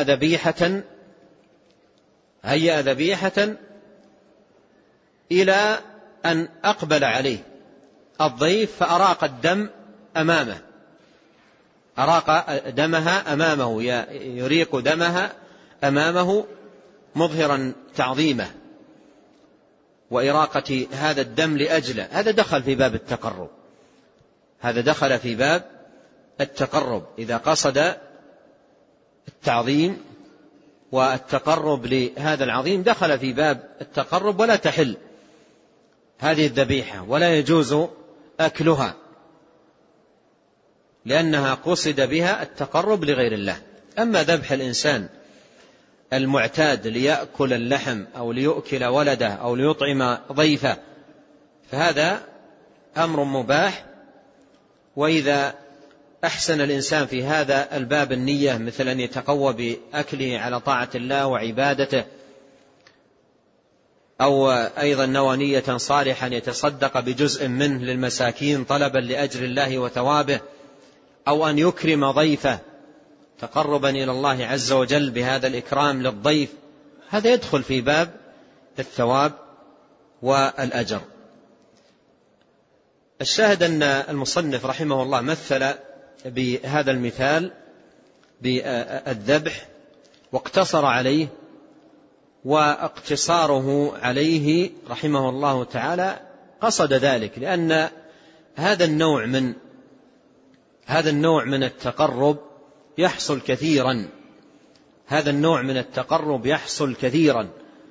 ذبيحة إلى أن أقبل عليه الضيف فأراق الدم أمامه، أراق دمها أمامه، يريق دمها أمامه مظهرا تعظيمه وإراقة هذا الدم لأجله. هذا دخل في باب التقرب، هذا دخل في باب التقرب. إذا قصد التعظيم والتقرب لهذا العظيم دخل في باب التقرب، ولا تحل هذه الذبيحة ولا يجوز أكلها، لأنها قصد بها التقرب لغير الله. أما ذبح الإنسان المعتاد ليأكل اللحم أو ليؤكل ولده أو ليطعم ضيفه فهذا أمر مباح، وإذا أحسن الإنسان في هذا الباب النية، مثل أن يتقوى بأكله على طاعة الله وعبادته، أو أيضا نوى نية صالحا يتصدق بجزء منه للمساكين طلبا لأجر الله وثوابه، أو أن يكرم ضيفه تقربا إلى الله عز وجل بهذا الإكرام للضيف، هذا يدخل في باب الثواب والأجر. الشاهد أن المصنف رحمه الله مثل بهذا المثال بالذبح واقتصر عليه، واقتصاره عليه رحمه الله تعالى قصد ذلك لأن هذا النوع من التقرب يحصل كثيرا، هذا النوع من التقرب يحصل كثيرا،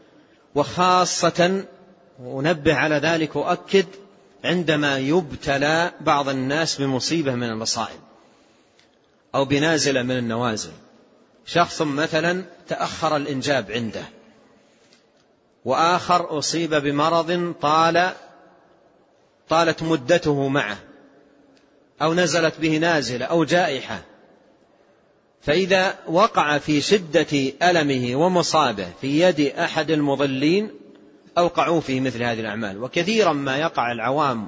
وخاصة ونبه على ذلك وأكد عندما يبتلى بعض الناس بمصيبة من المصائب أو بنازلة من النوازل. شخص مثلا تأخر الإنجاب عنده، وآخر أصيب بمرض طالت مدته معه، أو نزلت به نازلة أو جائحة، فإذا وقع في شدة ألمه ومصابه في يد أحد المضلين أوقعوا فيه مثل هذه الأعمال. وكثيرا ما يقع العوام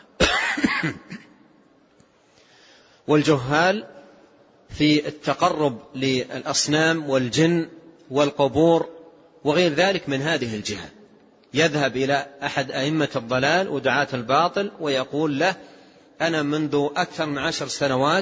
والجهال في التقرب للأصنام والجن والقبور وغير ذلك من هذه الجهة. يذهب إلى أحد أئمة الضلال ودعاة الباطل ويقول له: أنا منذ أكثر من 10 سنوات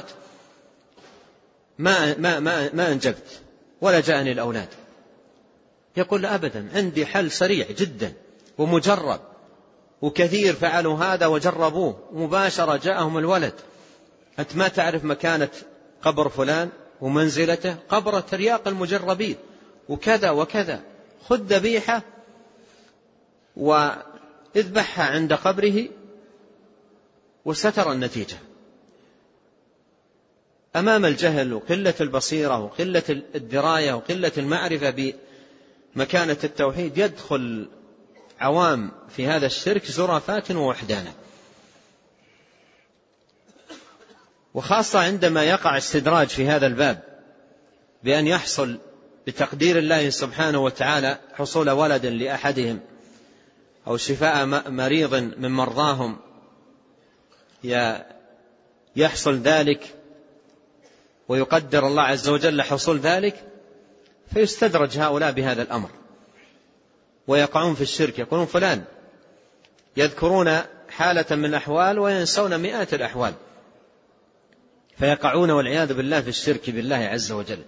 ما أنجبت ولا جاءني الأولاد. يقول: أبدا، عندي حل سريع جدا ومجرب، وكثير فعلوا هذا وجربوه مباشرة جاءهم الولد. أنت ما تعرف مكانة قبر فلان ومنزلته؟ قبر ترياق المجربين وكذا وكذا، خذ ذبيحة واذبحها عند قبره وسترى النتيجة. أمام الجهل وقلة البصيرة وقلة الدراية وقلة المعرفة بمكانة التوحيد يدخل عوام في هذا الشرك زرافات ووحدانا، وخاصة عندما يقع استدراج في هذا الباب بأن يحصل بتقدير الله سبحانه وتعالى حصول ولد لأحدهم أو شفاء مريض من مرضاهم، يحصل ذلك ويقدر الله عز وجل حصول ذلك، فيستدرج هؤلاء بهذا الأمر ويقعون في الشرك. يقولون فلان، يذكرون حالة من الأحوال وينسون مئات الأحوال، فيقعون والعياذ بالله في الشرك بالله عز وجل.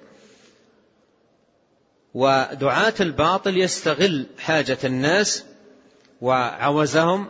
ودعاة الباطل يستغل حاجة الناس وعوزهم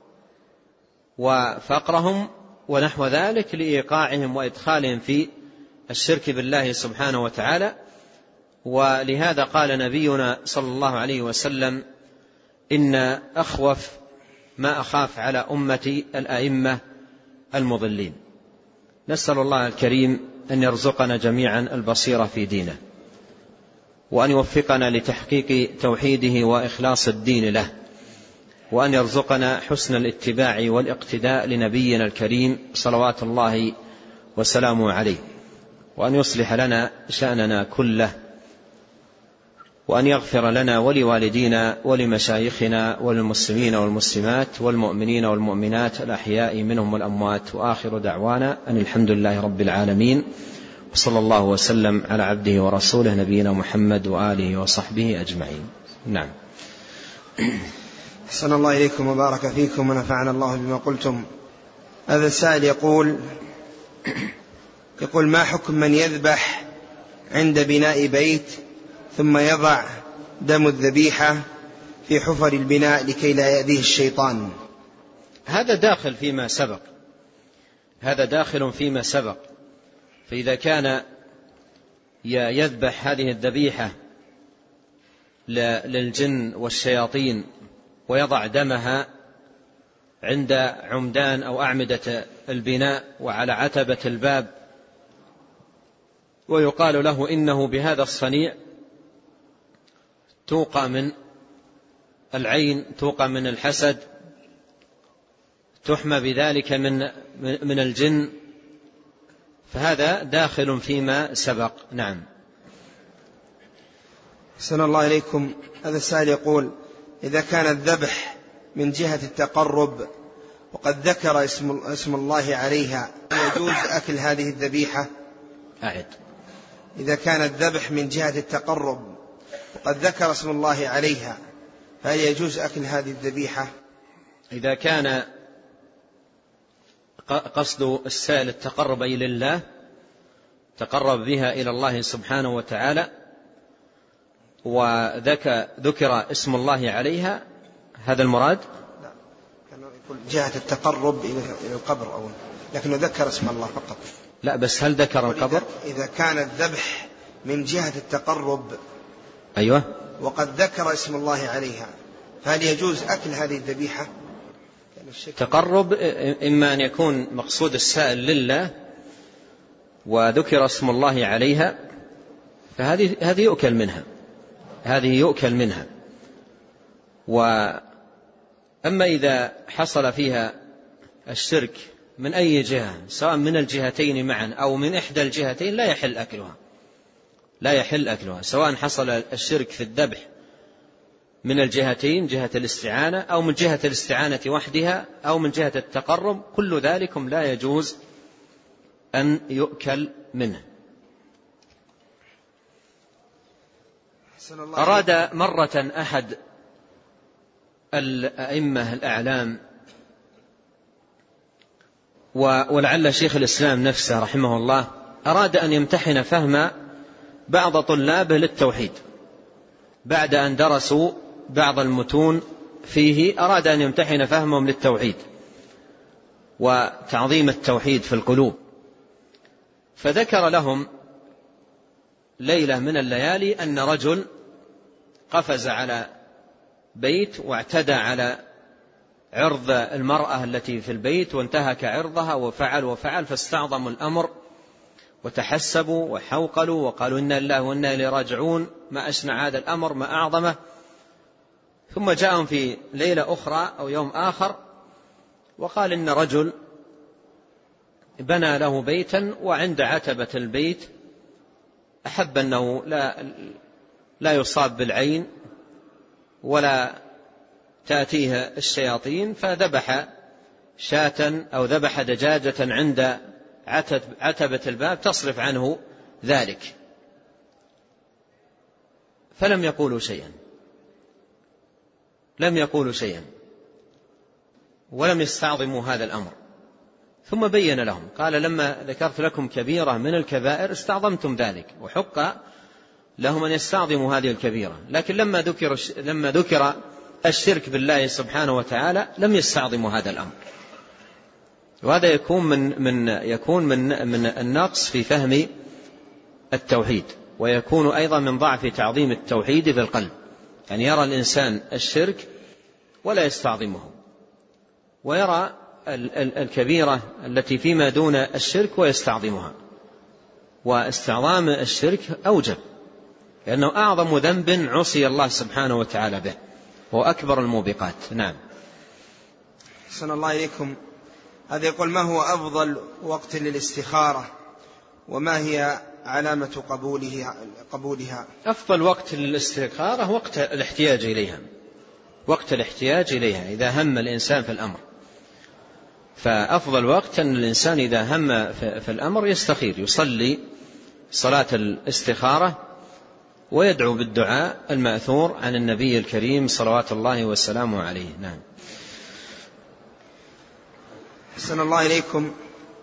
وفقرهم ونحو ذلك لإيقاعهم وإدخالهم في الشرك بالله سبحانه وتعالى. ولهذا قال نبينا صلى الله عليه وسلم: إن أخوف ما أخاف على أمتي الأئمة المضلين. نسأل الله الكريم أن يرزقنا جميعا البصيرة في دينه، وأن يوفقنا لتحقيق توحيده وإخلاص الدين له، وأن يرزقنا حسن الاتباع والاقتداء لنبينا الكريم صلوات الله وسلامه عليه، وأن يصلح لنا شأننا كله، وأن يغفر لنا ولوالدينا ولمشايخنا وللمسلمين والمسلمات والمؤمنين والمؤمنات الأحياء منهم والأموات. وآخر دعوانا أن الحمد لله رب العالمين، وصلى الله وسلم على عبده ورسوله نبينا محمد وآله وصحبه أجمعين. نعم. أحسن الله إليكم وبارك فيكم ونفعنا الله بما قلتم. هذا السائل يقول ما حكم من يذبح عند بناء بيت ثم يضع دم الذبيحة في حفر البناء لكي لا يأذيه الشيطان؟ هذا داخل فيما سبق. فإذا كان يذبح هذه الذبيحة للجن والشياطين ويضع دمها عند عمدان أو أعمدة البناء وعلى عتبة الباب، ويقال له إنه بهذا الصنيع توقى من العين، توقى من الحسد، تحمى بذلك من الجن، فهذا داخل فيما سبق. نعم. أحسن الله إليكم. هذا السائل يقول إذا كان الذبح من جهة التقرب وقد ذكر اسم الله عليها يجوز أكل هذه الذبيحة؟ أعد. إذا كان الذبح من جهة التقرب وقد ذكر اسم الله عليها فهل يجوز أكل هذه الذبيحة؟ إذا كان قصد السائل التقرب أي لله، تقرب بها إلى الله سبحانه وتعالى، وذكر اسم الله عليها، هذا المراد؟ لا، كان يقول جهة التقرب إلى القبر أول، لكنه ذكر اسم الله فقط. لا، بس هل ذكر القبر؟ إذا كان الذبح من جهة التقرب، أيوة، وقد ذكر اسم الله عليها، فهل يجوز أكل هذه الذبيحة؟ تقرب إما أن يكون مقصود السائل لله وذكر اسم الله عليها، فهذه يؤكل منها. وأما إذا حصل فيها الشرك من أي جهة، سواء من الجهتين معا أو من إحدى الجهتين، لا يحل أكلها، سواء حصل الشرك في الذبح من الجهتين، جهة الاستعانة أو من جهة الاستعانة وحدها أو من جهة التقرب، كل ذلكم لا يجوز أن يؤكل منه. أراد مرة أحد الأئمة الأعلام، ولعل شيخ الإسلام نفسه رحمه الله أراد أن يمتحن فهم بعض طلابه للتوحيد بعد أن درسوا بعض المتون فيه، أراد أن يمتحن فهمهم للتوحيد وتعظيم التوحيد في القلوب، فذكر لهم ليلة من الليالي أن رجل قفز على بيت واعتدى على عرض المرأة التي في البيت وانتهك عرضها وفعل، فاستعظموا الأمر وتحسبوا وحوقلوا وقالوا إنا لله وإنا إليه راجعون، ما أشنع هذا الأمر، ما أعظمه. ثم جاءهم في ليلة أخرى أو يوم آخر وقال إن رجل بنى له بيتا، وعند عتبة البيت أحب أنه لا يصاب بالعين ولا تأتيه الشياطين، فذبح شاة أو ذبح دجاجة عند عتبة الباب تصرف عنه ذلك، فلم يقولوا شيئا ولم يستعظموا هذا الأمر. ثم بين لهم قال لما ذكرت لكم كبيرة من الكبائر استعظمتم ذلك، وحق لهم أن يستعظموا هذه الكبيرة، لكن لما ذكر الشرك بالله سبحانه وتعالى لم يستعظموا هذا الأمر. وهذا يكون من النقص في فهم التوحيد، ويكون أيضا من ضعف تعظيم التوحيد في القلب، يعني يرى الإنسان الشرك ولا يستعظمه، ويرى الكبيرة التي فيما دون الشرك ويستعظمها، واستعظام الشرك أوجب، لأنه أعظم ذنب عصي الله سبحانه وتعالى به، هو أكبر الموبقات. نعم. أحسن الله إليكم. هذا يقول ما هو أفضل وقت للاستخارة، وما هي علامة قبولها؟ أفضل وقت للاستخارة وقت الاحتياج إليها، إذا هم الإنسان في الأمر، فأفضل وقت أن الإنسان إذا هم في الأمر يستخير، يصلي صلاة الاستخارة ويدعو بالدعاء المأثور عن النبي الكريم صلوات الله والسلام عليه. نعم. أحسن الله إليكم.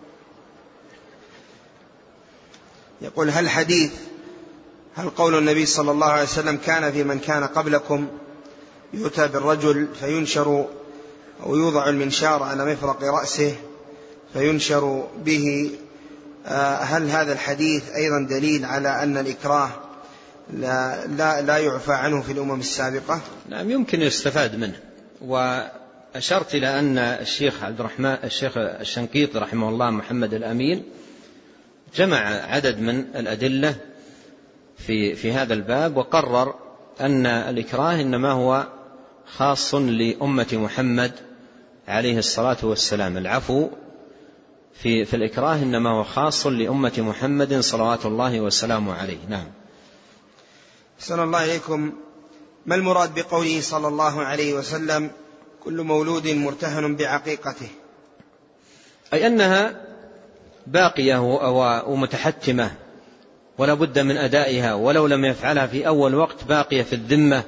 يقول: هل قول النبي صلى الله عليه وسلم كان في من كان قبلكم يؤتى بالرجل فينشر أو يوضع المنشار على مفرق رأسه فينشر به، هل هذا الحديث أيضا دليل على أن الإكراه لا يعفى عنه في الأمم السابقة؟ نعم، يمكن يستفاد منه. وأشرت إلى أن الشيخ الشنقيطي رحمه الله محمد الأمين جمع عدد من الأدلة في هذا الباب، وقرر أن الإكراه إنما هو خاص لأمة محمد عليه الصلاة والسلام. العفو في الإكراه إنما هو خاص لأمة محمد صلوات الله وسلامه عليه. نعم. أحسن الله إليكم. ما المراد بقوله صلى الله عليه وسلم: كل مولود مرتهن بعقيقته؟ أي أنها باقية ومتحتمة ولا بد من أدائها، ولو لم يفعلها في أول وقت باقية في الذمة.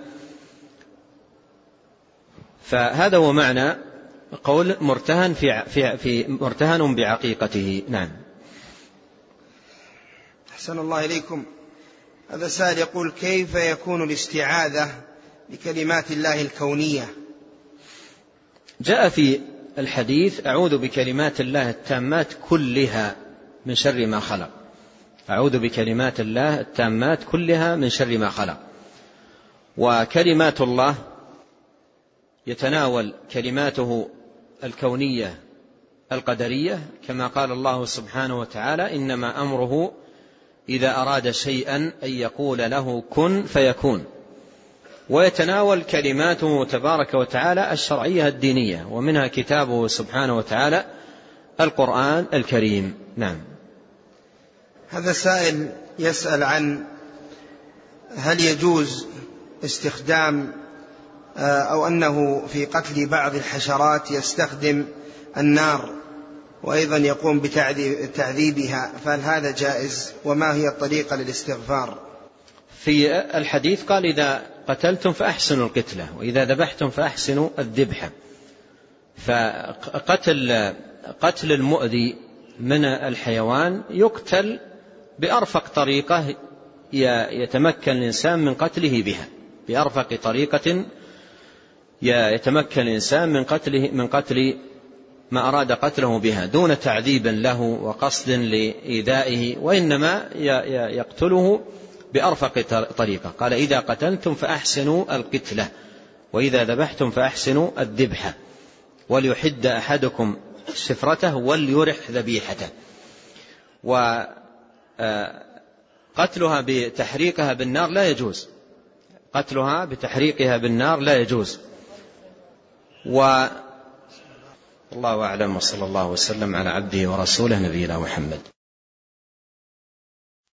فهذا هو معنى قول مرتهن بعقيقته. نعم. أحسن الله إليكم. هذا سائل يقول: كيف يكون الاستعاذة بكلمات الله الكونية؟ جاء في الحديث: أعوذ بكلمات الله التامات كلها من شر ما خلق. أعوذ بكلمات الله التامات كلها من شر ما خلق. وكلمات الله يتناول كلماته الكونية القدرية، كما قال الله سبحانه وتعالى: إنما أمره إذا أراد شيئا أن يقول له كن فيكون. ويتناول كلماته تبارك وتعالى الشرعية الدينية، ومنها كتابه سبحانه وتعالى القرآن الكريم. نعم. هذا سائل يسأل عن هل يجوز استخدام أو أنه في قتل بعض الحشرات يستخدم النار وأيضا يقوم بتعذيبها، فهل هذا جائز؟ وما هي الطريقة للاستغفار؟ في الحديث قال: إذا قتلتم فأحسنوا القتلة، وإذا ذبحتم فأحسنوا الذبحة. فقتل المؤذي من الحيوان يقتل بأرفق طريقة يتمكن الإنسان من قتله بها، بأرفق طريقة يتمكن الإنسان من قتل ما أراد قتله بها، دون تعذيب له وقصد لإيذائه، وإنما يقتله بأرفق طريقة. قال: إذا قتلتم فأحسنوا القتلة، وإذا ذبحتم فأحسنوا الذبحة، وليحد أحدكم شفرته وليرح ذبيحته. وقتلها بتحريقها بالنار لا يجوز، قتلها بتحريقها بالنار لا يجوز. والله أعلم، وصلى الله وسلم على عبده ورسوله نبينا محمد.